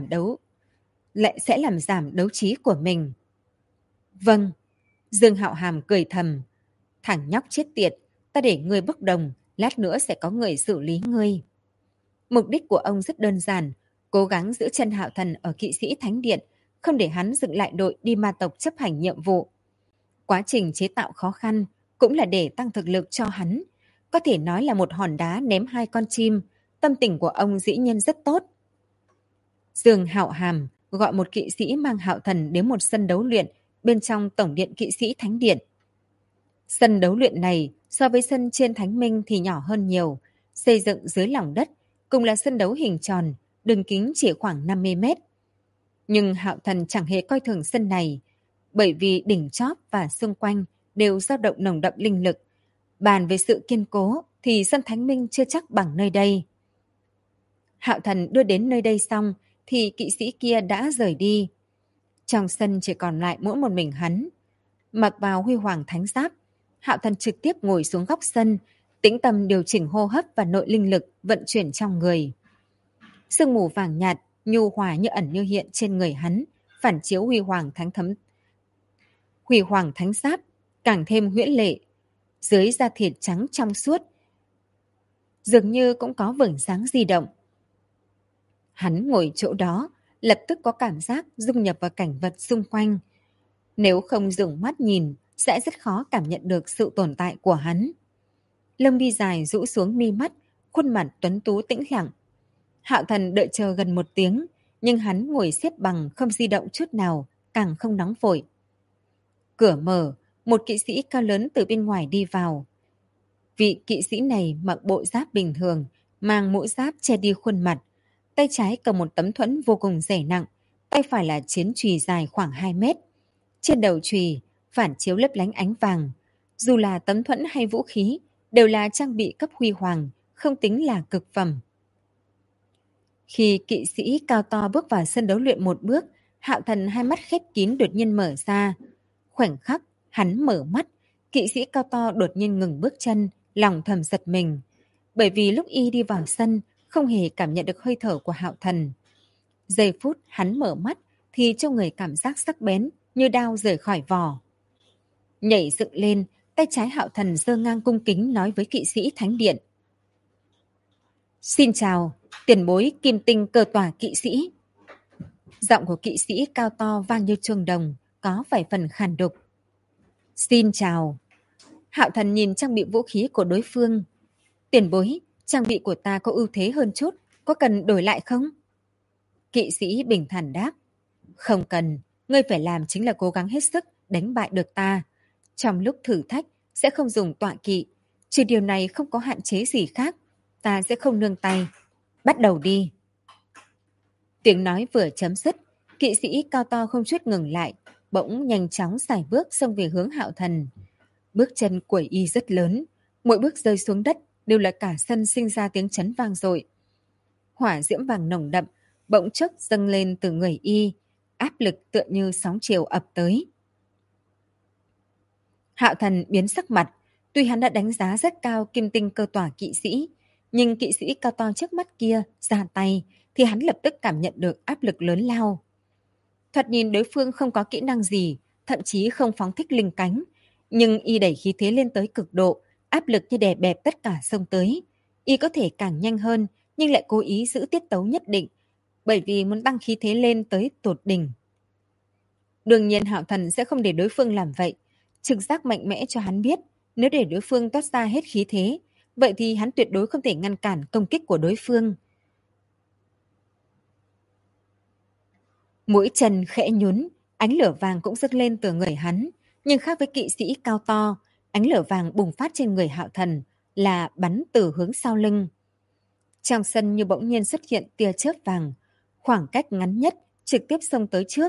sẽ làm giảm đấu trí của mình. Vâng, Dương Hạo Hàm cười thầm, thằng nhóc chết tiệt, ta để ngươi bốc đồng, lát nữa sẽ có người xử lý ngươi. Mục đích của ông rất đơn giản, cố gắng giữ chân Hạo Thần ở kỵ sĩ thánh điện, không để hắn dựng lại đội đi ma tộc chấp hành nhiệm vụ. Quá trình chế tạo khó khăn cũng là để tăng thực lực cho hắn. Có thể nói là một hòn đá ném 2 con chim, tâm tình của ông dĩ nhiên rất tốt. Dương Hạo Hàm gọi một kỵ sĩ mang Hạo Thần đến một sân đấu luyện bên trong tổng điện kỵ sĩ thánh điện. Sân đấu luyện này so với sân trên Thánh Minh thì nhỏ hơn nhiều, xây dựng dưới lòng đất, cùng là sân đấu hình tròn, đường kính chỉ khoảng 50 mét. Nhưng Hạo Thần chẳng hề coi thường sân này, bởi vì đỉnh chóp và xung quanh đều dao động nồng đậm linh lực. Bàn về sự kiên cố thì sân Thánh Minh chưa chắc bằng nơi đây. Hạo Thần đưa đến nơi đây xong thì kỵ sĩ kia đã rời đi. Trong sân chỉ còn lại mỗi một mình hắn. Mặc vào huy hoàng thánh giáp, Hạo Thần trực tiếp ngồi xuống góc sân, tĩnh tâm điều chỉnh hô hấp và nội linh lực vận chuyển trong người. Sương mù vàng nhạt, nhu hòa như ẩn như hiện trên người hắn, phản chiếu huy hoàng thánh giáp, càng thêm huyễn lệ. Dưới da thịt trắng trong suốt, dường như cũng có vầng sáng di động. Hắn ngồi chỗ đó, lập tức có cảm giác dung nhập vào cảnh vật xung quanh. Nếu không dùng mắt nhìn, sẽ rất khó cảm nhận được sự tồn tại của hắn. Lông mi dài rũ xuống mi mắt, khuôn mặt tuấn tú tĩnh lặng. Hạo Thần đợi chờ gần 1 tiếng, nhưng hắn ngồi xếp bằng không di động chút nào, càng không nóng vội. Cửa mở, một kỵ sĩ cao lớn từ bên ngoài đi vào. Vị kỵ sĩ này mặc bộ giáp bình thường, mang mũ giáp che đi khuôn mặt. Tay trái cầm một tấm thuẫn vô cùng dày nặng, tay phải là chiến chùy dài khoảng 2 mét. Trên đầu chùy phản chiếu lấp lánh ánh vàng. Dù là tấm thuẫn hay vũ khí, đều là trang bị cấp huy hoàng, không tính là cực phẩm. Khi kỵ sĩ cao to bước vào sân đấu luyện một bước, Hạo Thần hai mắt khép kín đột nhiên mở ra. Khoảnh khắc, hắn mở mắt, kỵ sĩ cao to đột nhiên ngừng bước chân, lòng thầm giật mình. Bởi vì lúc y đi vào sân, không hề cảm nhận được hơi thở của Hạo Thần. Giây phút hắn mở mắt, thì trong người cảm giác sắc bén, như đao rời khỏi vỏ. Nhảy dựng lên, tay trái Hạo Thần giơ ngang cung kính nói với kỵ sĩ thánh điện. Xin chào, tiền bối kim tinh cơ tòa kỵ sĩ. Giọng của kỵ sĩ cao to vang như chuông đồng, có vài phần khàn đục. Xin chào. Hạo Thần nhìn trang bị vũ khí của đối phương. Tiền bối, trang bị của ta có ưu thế hơn chút, có cần đổi lại không? Kỵ sĩ bình thản đáp. Không cần, ngươi phải làm chính là cố gắng hết sức đánh bại được ta. Trong lúc thử thách, sẽ không dùng tọa kỵ. Trừ điều này không có hạn chế gì khác. Ta sẽ không nương tay. Bắt đầu đi. Tiếng nói vừa chấm dứt, kỵ sĩ cao to không chút ngừng lại, bỗng nhanh chóng sải bước xông về hướng Hạo Thần. Bước chân của y rất lớn, mỗi bước rơi xuống đất đều là cả sân sinh ra tiếng chấn vang dội. Hỏa diễm vàng nồng đậm bỗng chốc dâng lên từ người y, áp lực tựa như sóng chiều ập tới. Hạo Thần biến sắc mặt, tuy hắn đã đánh giá rất cao kim tinh cơ tỏa kỵ sĩ, nhưng kỵ sĩ cao to trước mắt kia ra tay thì hắn lập tức cảm nhận được áp lực lớn lao. Thoạt nhìn đối phương không có kỹ năng gì, thậm chí không phóng thích linh cánh, nhưng y đẩy khí thế lên tới cực độ, áp lực như đè bẹp tất cả xông tới. Y có thể càng nhanh hơn, nhưng lại cố ý giữ tiết tấu nhất định, bởi vì muốn tăng khí thế lên tới tột đỉnh. Đương nhiên Hạo Thần sẽ không để đối phương làm vậy. Trực giác mạnh mẽ cho hắn biết, nếu để đối phương toát ra hết khí thế, vậy thì hắn tuyệt đối không thể ngăn cản công kích của đối phương. Mũi chân khẽ nhún, ánh lửa vàng cũng dâng lên từ người hắn, nhưng khác với kỵ sĩ cao to, ánh lửa vàng bùng phát trên người Hạo Thần là bắn từ hướng sau lưng. Trong sân như bỗng nhiên xuất hiện tia chớp vàng, khoảng cách ngắn nhất trực tiếp xông tới trước.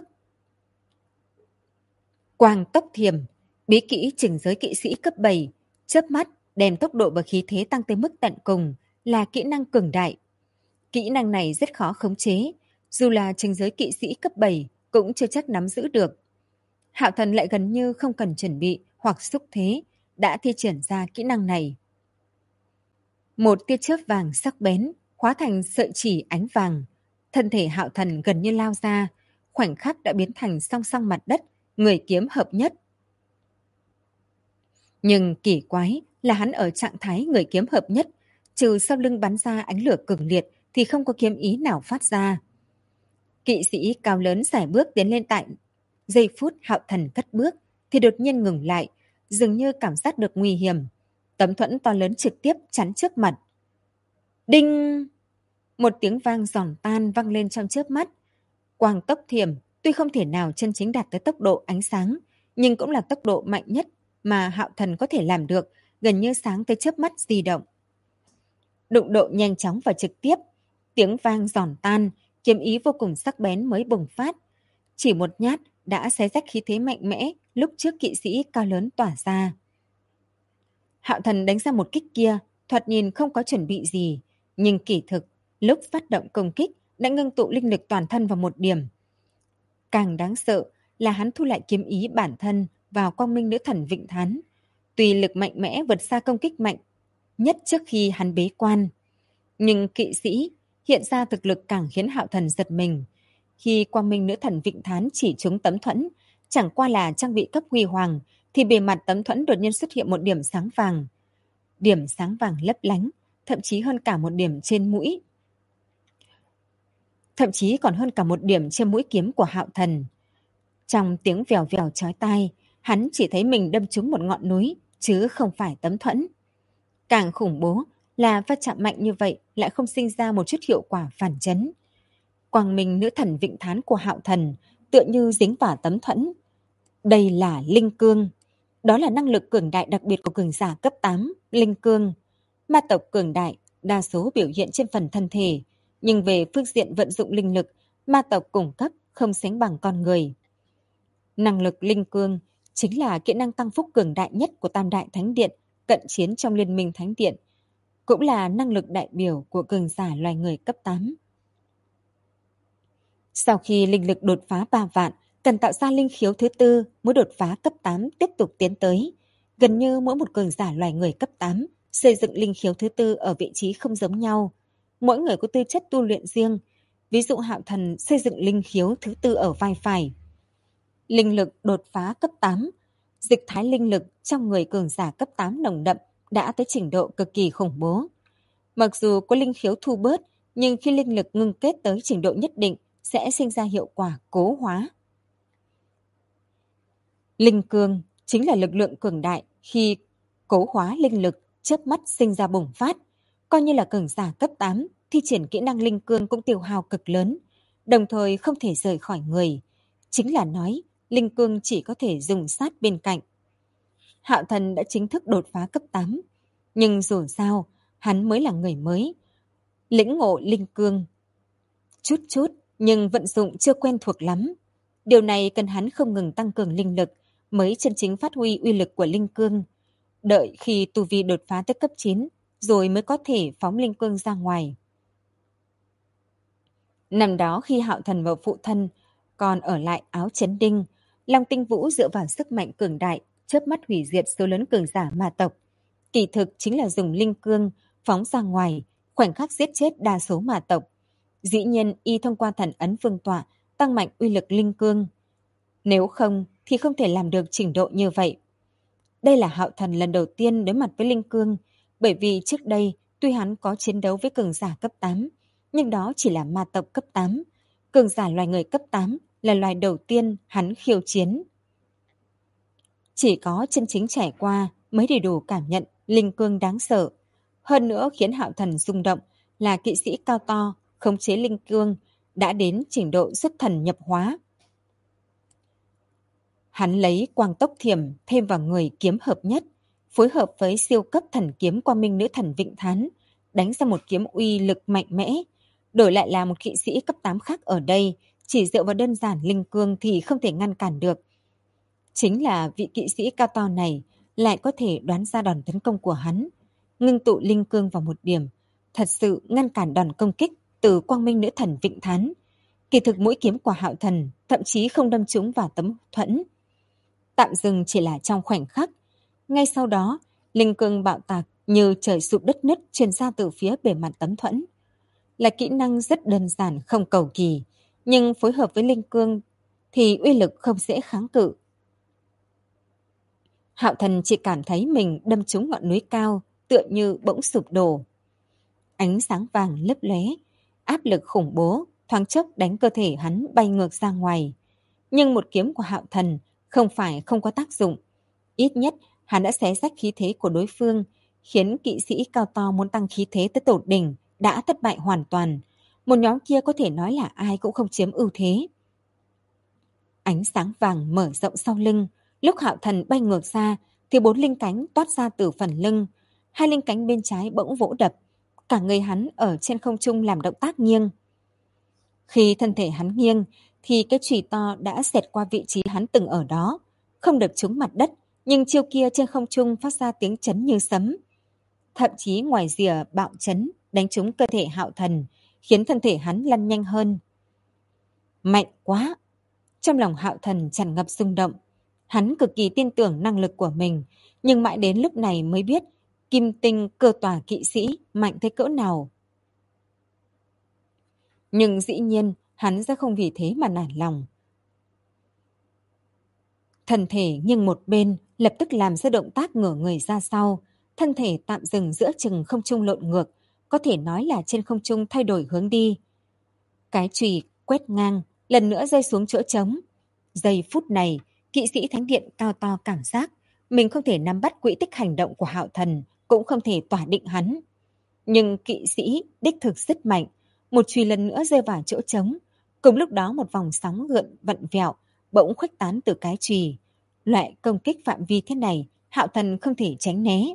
Quang tốc thiểm, bí kỹ chỉnh giới kỵ sĩ cấp 7, chớp mắt đem tốc độ và khí thế tăng tới mức tận cùng, là kỹ năng cường đại. Kỹ năng này rất khó khống chế, dù là chỉnh giới kỵ sĩ cấp 7 cũng chưa chắc nắm giữ được. Hạo Thần lại gần như không cần chuẩn bị hoặc xúc thế, đã thi triển ra kỹ năng này. Một tia chớp vàng sắc bén, hóa thành sợi chỉ ánh vàng. Thân thể Hạo Thần gần như lao ra, khoảnh khắc đã biến thành song song mặt đất, người kiếm hợp nhất. Nhưng kỳ quái là hắn ở trạng thái người kiếm hợp nhất, trừ sau lưng bắn ra ánh lửa cường liệt thì không có kiếm ý nào phát ra. Kỵ sĩ cao lớn sải bước tiến lên tại giây phút Hạo Thần cất bước thì đột nhiên ngừng lại, dường như cảm giác được nguy hiểm. Tấm thuẫn to lớn trực tiếp chắn trước mặt. Đinh! Một tiếng vang giòn tan vang lên trong chớp mắt. Quang tốc thiểm tuy không thể nào chân chính đạt tới tốc độ ánh sáng, nhưng cũng là tốc độ mạnh nhất mà Hạo Thần có thể làm được, gần như sáng tới chớp mắt di động. Đụng độ nhanh chóng và trực tiếp, tiếng vang giòn tan, kiếm ý vô cùng sắc bén mới bùng phát. Chỉ một nhát đã xé rách khí thế mạnh mẽ lúc trước kỵ sĩ cao lớn tỏa ra. Hạo Thần đánh ra một kích kia, thoạt nhìn không có chuẩn bị gì, nhưng kỳ thực, lúc phát động công kích đã ngưng tụ linh lực toàn thân vào một điểm. Càng đáng sợ là hắn thu lại kiếm ý bản thân vào quang minh nữ thần Vịnh Thán. Tuy lực mạnh mẽ vượt xa công kích mạnh nhất trước khi hắn bế quan, nhưng kỵ sĩ hiện ra thực lực càng khiến Hạo Thần giật mình. Khi quang minh nữ thần Vịnh Thán chỉ trúng tấm thuẫn, chẳng qua là trang bị cấp huy hoàng, thì bề mặt tấm thuẫn đột nhiên xuất hiện một điểm sáng vàng. Điểm sáng vàng lấp lánh, thậm chí hơn cả một điểm trên mũi. Thậm chí còn hơn cả một điểm trên mũi kiếm của Hạo Thần. Trong tiếng vèo vèo chói tai, hắn chỉ thấy mình đâm trúng một ngọn núi, chứ không phải tấm thuẫn. Càng khủng bố là va chạm mạnh như vậy lại không sinh ra một chút hiệu quả phản chấn. Quang minh nữ thần Vịnh Thán của Hạo Thần tựa như dính vào tấm thuẫn. Đây là linh cương. Đó là năng lực cường đại đặc biệt của cường giả cấp 8, linh cương. Ma tộc cường đại, đa số biểu hiện trên phần thân thể, nhưng về phương diện vận dụng linh lực, ma tộc cùng cấp không sánh bằng con người. Năng lực linh cương chính là kỹ năng tăng phúc cường đại nhất của Tam Đại Thánh Điện, cận chiến trong Liên minh Thánh Điện, cũng là năng lực đại biểu của cường giả loài người cấp 8. Sau khi linh lực đột phá 3 vạn, cần tạo ra linh khiếu thứ tư mới đột phá cấp 8 tiếp tục tiến tới. Gần như mỗi một cường giả loài người cấp 8 xây dựng linh khiếu thứ tư ở vị trí không giống nhau. Mỗi người có tư chất tu luyện riêng. Ví dụ Hạo Thần xây dựng linh khiếu thứ tư ở vai phải. Linh lực đột phá cấp 8. Dịch thái linh lực trong người cường giả cấp 8 nồng đậm đã tới trình độ cực kỳ khủng bố. Mặc dù có linh khiếu thu bớt, nhưng khi linh lực ngưng kết tới trình độ nhất định sẽ sinh ra hiệu quả cố hóa. Linh cương chính là lực lượng cường đại khi cố hóa linh lực chớp mắt sinh ra bùng phát. Coi như là cường giả cấp 8, thi triển kỹ năng linh cương cũng tiêu hao cực lớn, đồng thời không thể rời khỏi người. Chính là nói, linh cương chỉ có thể dùng sát bên cạnh. Hạo Thần đã chính thức đột phá cấp 8, nhưng dù sao, hắn mới là người mới. Lĩnh ngộ linh cương chút chút, nhưng vận dụng chưa quen thuộc lắm. Điều này cần hắn không ngừng tăng cường linh lực mới chân chính phát huy uy lực của linh cương. Đợi khi tu vi đột phá tới cấp 9, rồi mới có thể phóng linh cương ra ngoài. Năm đó khi Hạo Thần và phụ thân còn ở lại Áo Chấn Đinh, Long Tinh Vũ dựa vào sức mạnh cường đại, chớp mắt hủy diệt số lớn cường giả ma tộc. Kỳ thực chính là dùng linh cương phóng ra ngoài, khoảnh khắc giết chết đa số ma tộc. Dĩ nhiên y thông qua thần ấn vương tọa tăng mạnh uy lực linh cương. Nếu không thì không thể làm được trình độ như vậy. Đây là Hạo Thần lần đầu tiên đối mặt với linh cương, bởi vì trước đây tuy hắn có chiến đấu với cường giả cấp 8, nhưng đó chỉ là ma tộc cấp 8. Cường giả loài người cấp 8 là loài đầu tiên hắn khiêu chiến. Chỉ có chân chính trải qua mới đầy đủ cảm nhận linh cương đáng sợ. Hơn nữa khiến Hạo Thần rung động là kỵ sĩ cao to khống chế linh cương đã đến trình độ xuất thần nhập hóa. Hắn lấy quang tốc thiểm thêm vào người kiếm hợp nhất, phối hợp với siêu cấp thần kiếm Quang Minh Nữ Thần Vịnh Thán, đánh ra một kiếm uy lực mạnh mẽ. Đổi lại là một kỵ sĩ cấp 8 khác ở đây, chỉ dựa vào đơn giản linh cương thì không thể ngăn cản được. Chính là vị kỵ sĩ cao to này lại có thể đoán ra đòn tấn công của hắn, ngưng tụ linh cương vào một điểm, thật sự ngăn cản đòn công kích từ Quang Minh Nữ Thần Vịnh Thán. Kỳ thực mũi kiếm của Hạo Thần thậm chí không đâm trúng vào tấm thuẫn. Tạm dừng chỉ là trong khoảnh khắc. Ngay sau đó, linh cương bạo tạc như trời sụp đất nứt truyền ra từ phía bề mặt tấm thuẫn. Là kỹ năng rất đơn giản không cầu kỳ, nhưng phối hợp với linh cương thì uy lực không dễ kháng cự. Hạo Thần chỉ cảm thấy mình đâm trúng ngọn núi cao, tựa như bỗng sụp đổ. Ánh sáng vàng lấp lóe, áp lực khủng bố, thoáng chốc đánh cơ thể hắn bay ngược ra ngoài. Nhưng một kiếm của Hạo Thần không phải không có tác dụng. Ít nhất hắn đã xé rách khí thế của đối phương, khiến kỵ sĩ cao to muốn tăng khí thế tới tột đỉnh đã thất bại hoàn toàn. Một nhóm kia có thể nói là ai cũng không chiếm ưu thế. Ánh sáng vàng mở rộng sau lưng, lúc Hạo Thần bay ngược ra thì 4 linh cánh toát ra từ phần lưng. 2 linh cánh bên trái bỗng vỗ đập, cả người hắn ở trên không trung làm động tác nghiêng. Khi thân thể hắn nghiêng thì cái chùy to đã xẹt qua vị trí hắn từng ở đó, không đập trúng mặt đất, nhưng chiêu kia trên không trung phát ra tiếng chấn như sấm. Thậm chí ngoài rìa bạo chấn đánh trúng cơ thể Hạo Thần, khiến thân thể hắn lăn nhanh hơn. Mạnh quá! Trong lòng Hạo Thần tràn ngập rung động. Hắn cực kỳ tin tưởng năng lực của mình, nhưng mãi đến lúc này mới biết kim tinh cơ tòa kỵ sĩ mạnh tới cỡ nào. Nhưng dĩ nhiên hắn sẽ không vì thế mà nản lòng. Thân thể nghiêng một bên, lập tức làm ra động tác ngửa người ra sau. Thân thể tạm dừng giữa chừng không trung lộn ngược, có thể nói là trên không trung thay đổi hướng đi. Cái chùy quét ngang, lần nữa rơi xuống chỗ trống. Giây phút này, kỵ sĩ thánh điện cao to cảm giác mình không thể nắm bắt quỹ tích hành động của Hạo Thần, cũng không thể tỏa định hắn. Nhưng kỵ sĩ đích thực rất mạnh, một chùy lần nữa rơi vào chỗ trống. Cùng lúc đó một vòng sóng gợn vặn vẹo bỗng khuếch tán từ cái chùy. Loại công kích phạm vi thế này, Hạo Thần không thể tránh né.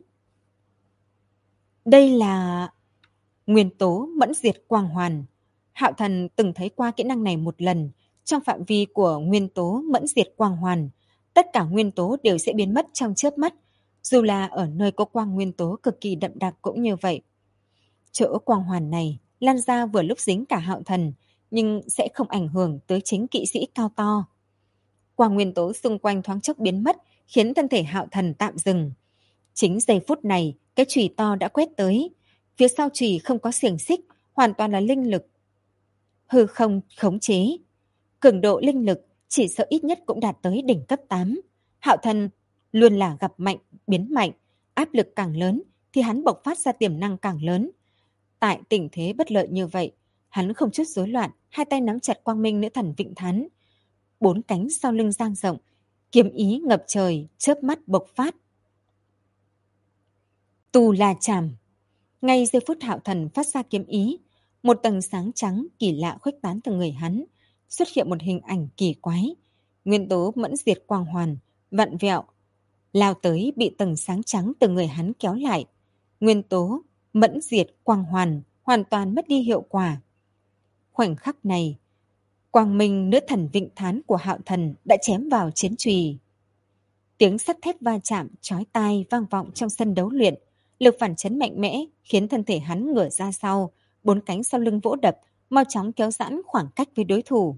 Đây là nguyên tố mẫn diệt quang hoàn. Hạo Thần từng thấy qua kỹ năng này một lần. Trong phạm vi của nguyên tố mẫn diệt quang hoàn, tất cả nguyên tố đều sẽ biến mất trong chớp mắt, dù là ở nơi có quang nguyên tố cực kỳ đậm đặc cũng như vậy. Chỗ quang hoàn này lan ra vừa lúc dính cả Hạo Thần, nhưng sẽ không ảnh hưởng tới chính kỵ sĩ cao to. Quang nguyên tố xung quanh thoáng chốc biến mất, khiến thân thể Hạo Thần tạm dừng. Chính giây phút này, cái chùy to đã quét tới. Phía sau chùy không có xiềng xích, hoàn toàn là linh lực. Hư không khống chế. Cường độ linh lực chỉ sợ ít nhất cũng đạt tới đỉnh cấp 8. Hạo Thần luôn là gặp mạnh, biến mạnh. Áp lực càng lớn thì hắn bộc phát ra tiềm năng càng lớn. Tại tình thế bất lợi như vậy, hắn không chút rối loạn, hai tay nắm chặt quang minh nữ thần Vịnh Thán. 4 cánh sau lưng dang rộng, kiếm ý ngập trời, chớp mắt bộc phát. Tu La Chảm. Ngay giây phút Hạo Thần phát ra kiếm ý, một tầng sáng trắng kỳ lạ khuếch tán từ người hắn, xuất hiện một hình ảnh kỳ quái. Nguyên tố mẫn diệt quang hoàn, vặn vẹo, lao tới bị tầng sáng trắng từ người hắn kéo lại. Nguyên tố mẫn diệt quang hoàn hoàn toàn mất đi hiệu quả. Khoảnh khắc này, quang minh nữ thần Vịnh Thán của Hạo Thần đã chém vào chiến chùy. Tiếng sắt thép va chạm chói tai vang vọng trong sân đấu luyện, lực phản chấn mạnh mẽ khiến thân thể hắn ngửa ra sau, 4 cánh sau lưng vỗ đập, mau chóng kéo giãn khoảng cách với đối thủ.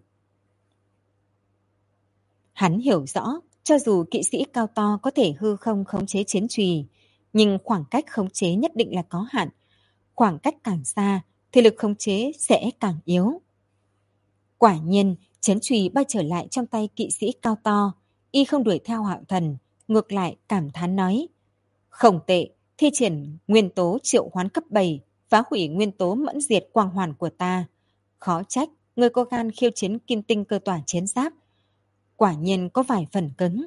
Hắn hiểu rõ, cho dù kỵ sĩ cao to có thể hư không khống chế chiến chùy, nhưng khoảng cách khống chế nhất định là có hạn. Khoảng cách càng xa, thì lực khống chế sẽ càng yếu. Quả nhiên, chiến chùy bay trở lại trong tay kỵ sĩ cao to, y không đuổi theo Hạo Thần, ngược lại cảm thán nói: "Không tệ, thi triển nguyên tố triệu hoán cấp 7, phá hủy nguyên tố mẫn diệt quang hoàn của ta. Khó trách, người có gan khiêu chiến kim tinh cơ tỏa chiến giáp. Quả nhiên có vài phần cứng."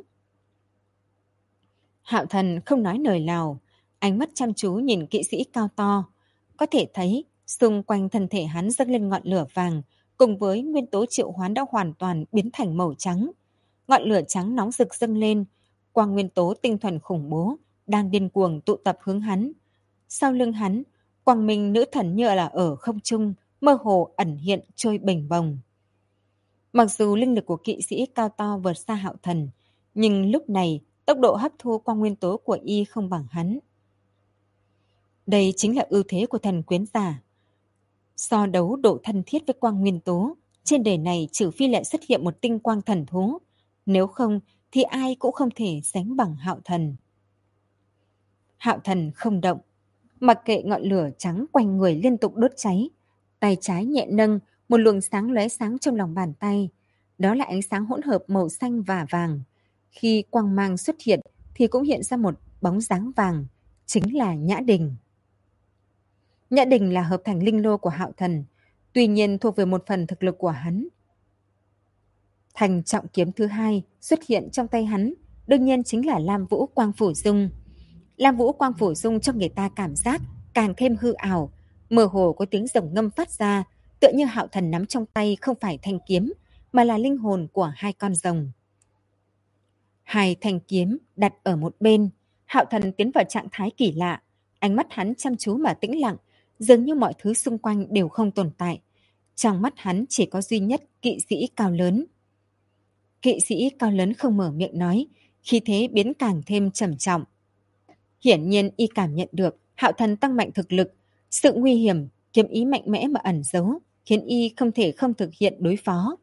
Hạo Thần không nói lời nào, ánh mắt chăm chú nhìn kỵ sĩ cao to. Có thể thấy, xung quanh thân thể hắn dâng lên ngọn lửa vàng, cùng với nguyên tố triệu hoán đã hoàn toàn biến thành màu trắng. Ngọn lửa trắng nóng rực dâng lên, quang nguyên tố tinh thuần khủng bố, đang điên cuồng tụ tập hướng hắn. Sau lưng hắn, quang minh nữ thần như là ở không trung, mơ hồ ẩn hiện trôi bềnh bồng. Mặc dù linh lực của kỵ sĩ cao to vượt xa Hạo Thần, nhưng lúc này tốc độ hấp thu quang nguyên tố của y không bằng hắn. Đây chính là ưu thế của thần quyến giả. So đấu độ thân thiết với quang nguyên tố, trên đời này trừ phi lại xuất hiện một tinh quang thần thú, nếu không thì ai cũng không thể sánh bằng Hạo Thần. Hạo Thần không động, mặc kệ ngọn lửa trắng quanh người liên tục đốt cháy, tay trái nhẹ nâng, một luồng sáng lóe sáng trong lòng bàn tay, đó là ánh sáng hỗn hợp màu xanh và vàng. Khi quang mang xuất hiện thì cũng hiện ra một bóng dáng vàng, chính là Nhã Đình. Nhã Đình là hợp thành linh lô của Hạo Thần, tuy nhiên thuộc về một phần thực lực của hắn. Thành trọng kiếm thứ hai xuất hiện trong tay hắn, đương nhiên chính là Lam Vũ Quang Phủ Dung. Lam Vũ Quang Phủ Dung cho người ta cảm giác càng thêm hư ảo, mơ hồ có tiếng rồng ngâm phát ra, tựa như Hạo Thần nắm trong tay không phải thanh kiếm, mà là linh hồn của hai con rồng. Hai thanh kiếm đặt ở một bên, Hạo Thần tiến vào trạng thái kỳ lạ, ánh mắt hắn chăm chú mà tĩnh lặng, dường như mọi thứ xung quanh đều không tồn tại. Trong mắt hắn chỉ có duy nhất kỵ sĩ cao lớn. Kỵ sĩ cao lớn không mở miệng nói, khí thế biến càng thêm trầm trọng. Hiển nhiên y cảm nhận được Hạo Thần tăng mạnh thực lực, sự nguy hiểm, kiếm ý mạnh mẽ mà ẩn giấu, khiến y không thể không thực hiện đối phó.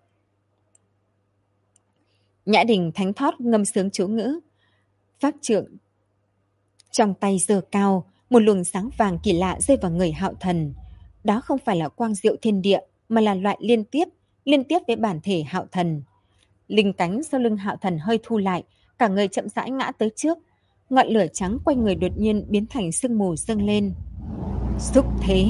Nhã Đình thánh thót ngâm sướng chú ngữ, pháp trượng trong tay giơ cao, một luồng sáng vàng kỳ lạ rơi vào người Hạo Thần. Đó không phải là quang diệu thiên địa, mà là loại liên tiếp với bản thể Hạo Thần. Linh cánh sau lưng Hạo Thần hơi thu lại, cả người chậm rãi ngã tới trước. Ngọn lửa trắng quanh người đột nhiên biến thành sương mù dâng lên. Xúc thế.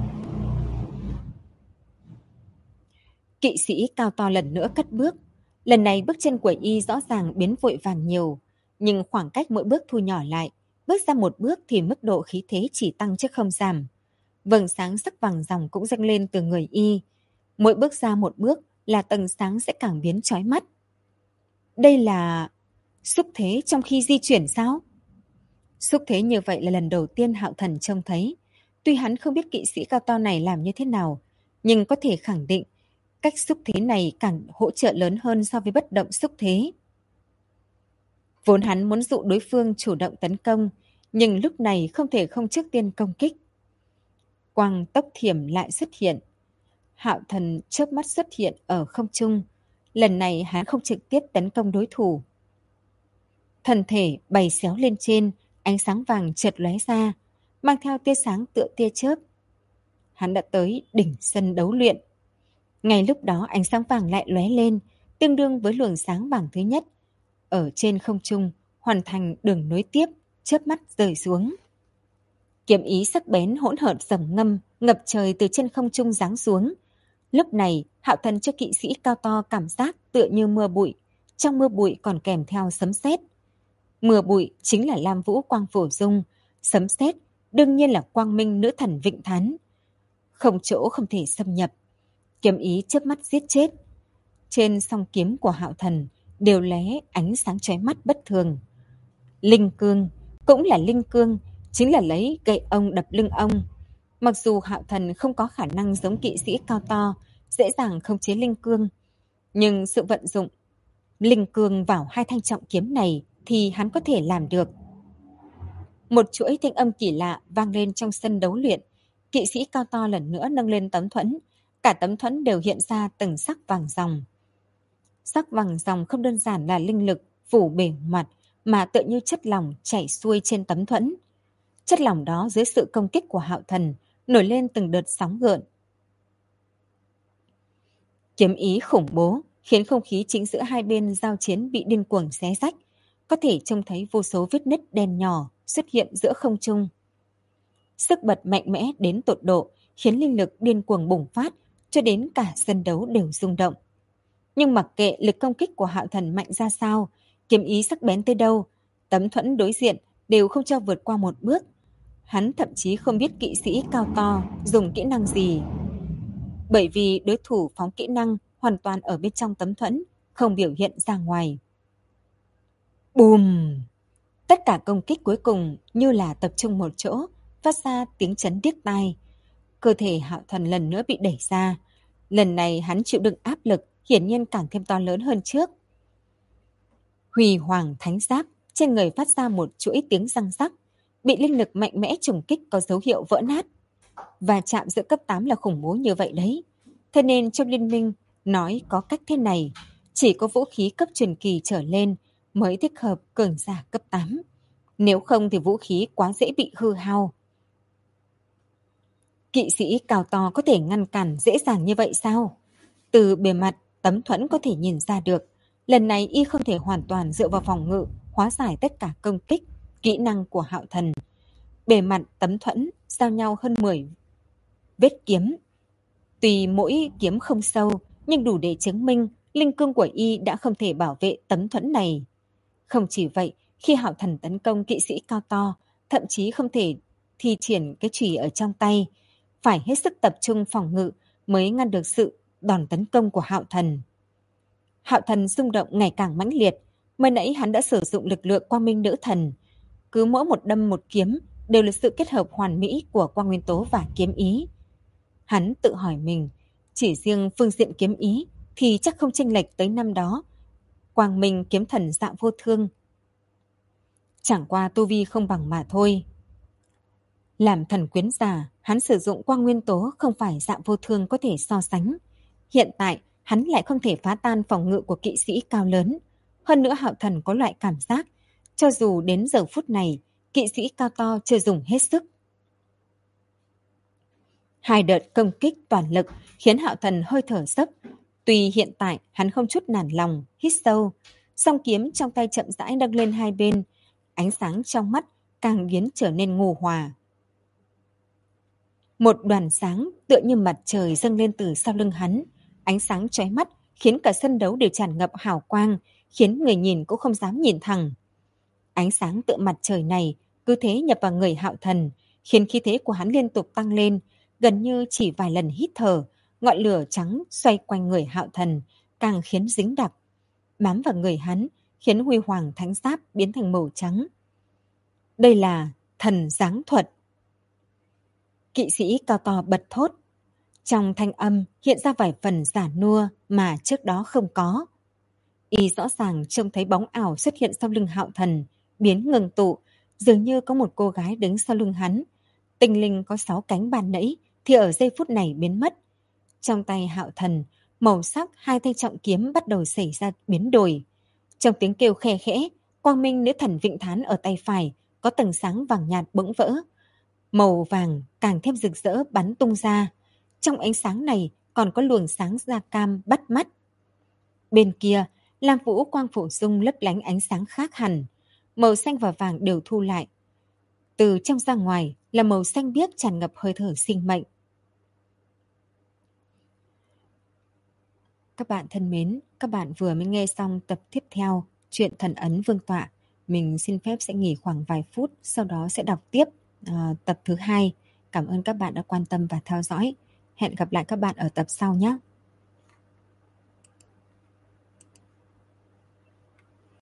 Kỵ sĩ cao to lần nữa cất bước. Lần này bước chân của y rõ ràng biến vội vàng nhiều, nhưng khoảng cách mỗi bước thu nhỏ lại. Bước ra một bước thì mức độ khí thế chỉ tăng chứ không giảm. Vầng sáng sắc vàng ròng cũng dâng lên từ người y. Mỗi bước ra một bước là tầng sáng sẽ càng biến chói mắt. Đây là xúc thế trong khi di chuyển sao? Xúc thế như vậy là lần đầu tiên Hạo Thần trông thấy. Tuy hắn không biết kỵ sĩ cao to này làm như thế nào, nhưng có thể khẳng định cách xúc thế này càng hỗ trợ lớn hơn so với bất động xúc thế. Vốn hắn muốn dụ đối phương chủ động tấn công, nhưng lúc này không thể không trước tiên công kích. Quang tốc thiểm lại xuất hiện. Hạo Thần chớp mắt xuất hiện ở không trung. Lần này hắn không trực tiếp tấn công đối thủ. Thân thể bày xéo lên trên, ánh sáng vàng chợt lóe ra, mang theo tia sáng tựa tia chớp. Hắn đã tới đỉnh sân đấu luyện. Ngay lúc đó ánh sáng vàng lại lóe lên, tương đương với luồng sáng bảng thứ nhất. Ở trên không trung, hoàn thành đường nối tiếp, chớp mắt rơi xuống. Kiếm ý sắc bén hỗn hợp rầm ngâm, ngập trời từ trên không trung giáng xuống. Lúc này, Hạo Thần cho kỵ sĩ cao to cảm giác tựa như mưa bụi. Trong mưa bụi còn kèm theo sấm sét. Mưa bụi chính là Lam Vũ Quang Phổ Dung, sấm sét đương nhiên là Quang Minh Nữ Thần Vịnh Thán. Không chỗ không thể xâm nhập. Kiếm ý chớp mắt giết chết. Trên song kiếm của Hạo Thần đều lóe ánh sáng chói mắt bất thường. Linh cương cũng là linh cương, chính là lấy gậy ông đập lưng ông. Mặc dù Hạo Thần không có khả năng giống kỵ sĩ cao to, dễ dàng khống chế linh cương, nhưng sự vận dụng linh cương vào hai thanh trọng kiếm này thì hắn có thể làm được. Một chuỗi thanh âm kỳ lạ vang lên trong sân đấu luyện. Kỵ sĩ cao to lần nữa nâng lên tấm thuẫn, cả tấm thuẫn đều hiện ra từng sắc vàng ròng. Sắc vàng ròng không đơn giản là linh lực phủ bề mặt, mà tựa như chất lỏng chảy xuôi trên tấm thuẫn. Chất lỏng đó dưới sự công kích của Hạo Thần nổi lên từng đợt sóng gợn. Kiếm ý khủng bố khiến không khí chính giữa hai bên giao chiến bị điên cuồng xé rách, có thể trông thấy vô số vết nứt đen nhỏ xuất hiện giữa không trung. Sức bật mạnh mẽ đến tột độ khiến linh lực điên cuồng bùng phát, cho đến cả sân đấu đều rung động. Nhưng mặc kệ lực công kích của Hạo Thần mạnh ra sao, kiếm ý sắc bén tới đâu, tấm thuẫn đối diện đều không cho vượt qua một bước. Hắn thậm chí không biết kỵ sĩ cao to dùng kỹ năng gì, bởi vì đối thủ phóng kỹ năng hoàn toàn ở bên trong tấm thuẫn, không biểu hiện ra ngoài. Bùm! Tất cả công kích cuối cùng như là tập trung một chỗ, phát ra tiếng chấn điếc tai. Cơ thể Hạo Thần lần nữa bị đẩy ra. Lần này hắn chịu đựng áp lực hiển nhiên càng thêm to lớn hơn trước. Huy hoàng thánh giáp trên người phát ra một chuỗi tiếng răng rắc, bị linh lực mạnh mẽ trùng kích có dấu hiệu vỡ nát. Và chạm giữa cấp 8 là khủng bố như vậy đấy. Thế nên trong liên minh nói có cách thế này, chỉ có vũ khí cấp truyền kỳ trở lên mới thích hợp cường giả cấp 8. Nếu không thì vũ khí quá dễ bị hư hao. Kỵ sĩ cao to có thể ngăn cản dễ dàng như vậy sao? Từ bề mặt, tấm thuẫn có thể nhìn ra được. Lần này y không thể hoàn toàn dựa vào phòng ngự, hóa giải tất cả công kích, kỹ năng của Hạo Thần. Bề mặt tấm thuẫn giao nhau hơn 10 vết kiếm. Tuy mỗi kiếm không sâu, nhưng đủ để chứng minh linh cương của y đã không thể bảo vệ tấm thuẫn này. Không chỉ vậy, khi Hạo Thần tấn công kỵ sĩ cao to, thậm chí không thể thi triển cái chùy ở trong tay, phải hết sức tập trung phòng ngự mới ngăn được sự đòn tấn công của Hạo Thần. Hạo Thần rung động ngày càng mãnh liệt, mới nãy hắn đã sử dụng lực lượng Quang Minh Nữ Thần. Cứ mỗi một đâm một kiếm đều là sự kết hợp hoàn mỹ của quang nguyên tố và kiếm ý. Hắn tự hỏi mình, chỉ riêng phương diện kiếm ý thì chắc không chênh lệch tới năm đó Quang Minh kiếm thần Dạ Vô Thương. Chẳng qua tu vi không bằng mà thôi. Làm thần quyến giả, hắn sử dụng quang nguyên tố không phải Dạ Vô Thương có thể so sánh. Hiện tại, hắn lại không thể phá tan phòng ngự của kỵ sĩ cao lớn. Hơn nữa Hạo Thần có loại cảm giác, cho dù đến giờ phút này, kỵ sĩ cao to chưa dùng hết sức. Hai đợt công kích toàn lực khiến Hạo Thần hơi thở dốc. Tuy hiện tại hắn không chút nản lòng, hít sâu, song kiếm trong tay chậm rãi nâng lên hai bên, ánh sáng trong mắt càng biến trở nên ngù hòa. Một đoàn sáng tựa như mặt trời dâng lên từ sau lưng hắn, ánh sáng chói mắt khiến cả sân đấu đều tràn ngập hào quang, khiến người nhìn cũng không dám nhìn thẳng. Ánh sáng tựa mặt trời này cứ thế nhập vào người Hạo Thần, khiến khí thế của hắn liên tục tăng lên, gần như chỉ vài lần hít thở, ngọn lửa trắng xoay quanh người Hạo Thần, càng khiến dính đặc, bám vào người hắn, khiến huy hoàng thánh giáp biến thành màu trắng. Đây là thần giáng thuật. Kỵ sĩ cao to bật thốt. Trong thanh âm hiện ra vài phần giả nua mà trước đó không có. Y rõ ràng trông thấy bóng ảo xuất hiện sau lưng Hạo Thần, biến ngừng tụ, dường như có một cô gái đứng sau lưng hắn. Tinh linh có 6 cánh ban nãy thì ở giây phút này biến mất. Trong tay Hạo Thần, màu sắc hai thanh trọng kiếm bắt đầu xảy ra biến đổi. Trong tiếng kêu khe khẽ, quang minh nữ thần Vịnh Thán ở tay phải có tầng sáng vàng nhạt bỗng vỡ. Màu vàng càng thêm rực rỡ bắn tung ra. Trong ánh sáng này còn có luồng sáng da cam bắt mắt. Bên kia, Lam Vũ quang phổ dung lấp lánh ánh sáng khác hẳn. Màu xanh và vàng đều thu lại. Từ trong ra ngoài là màu xanh biếc tràn ngập hơi thở sinh mệnh. Các bạn thân mến, các bạn vừa mới nghe xong tập tiếp theo Truyện Thần Ấn Vương Tọa. Mình xin phép sẽ nghỉ khoảng vài phút, sau đó sẽ đọc tiếp tập thứ 2. Cảm ơn các bạn đã quan tâm và theo dõi. Hẹn gặp lại các bạn ở tập sau nhé.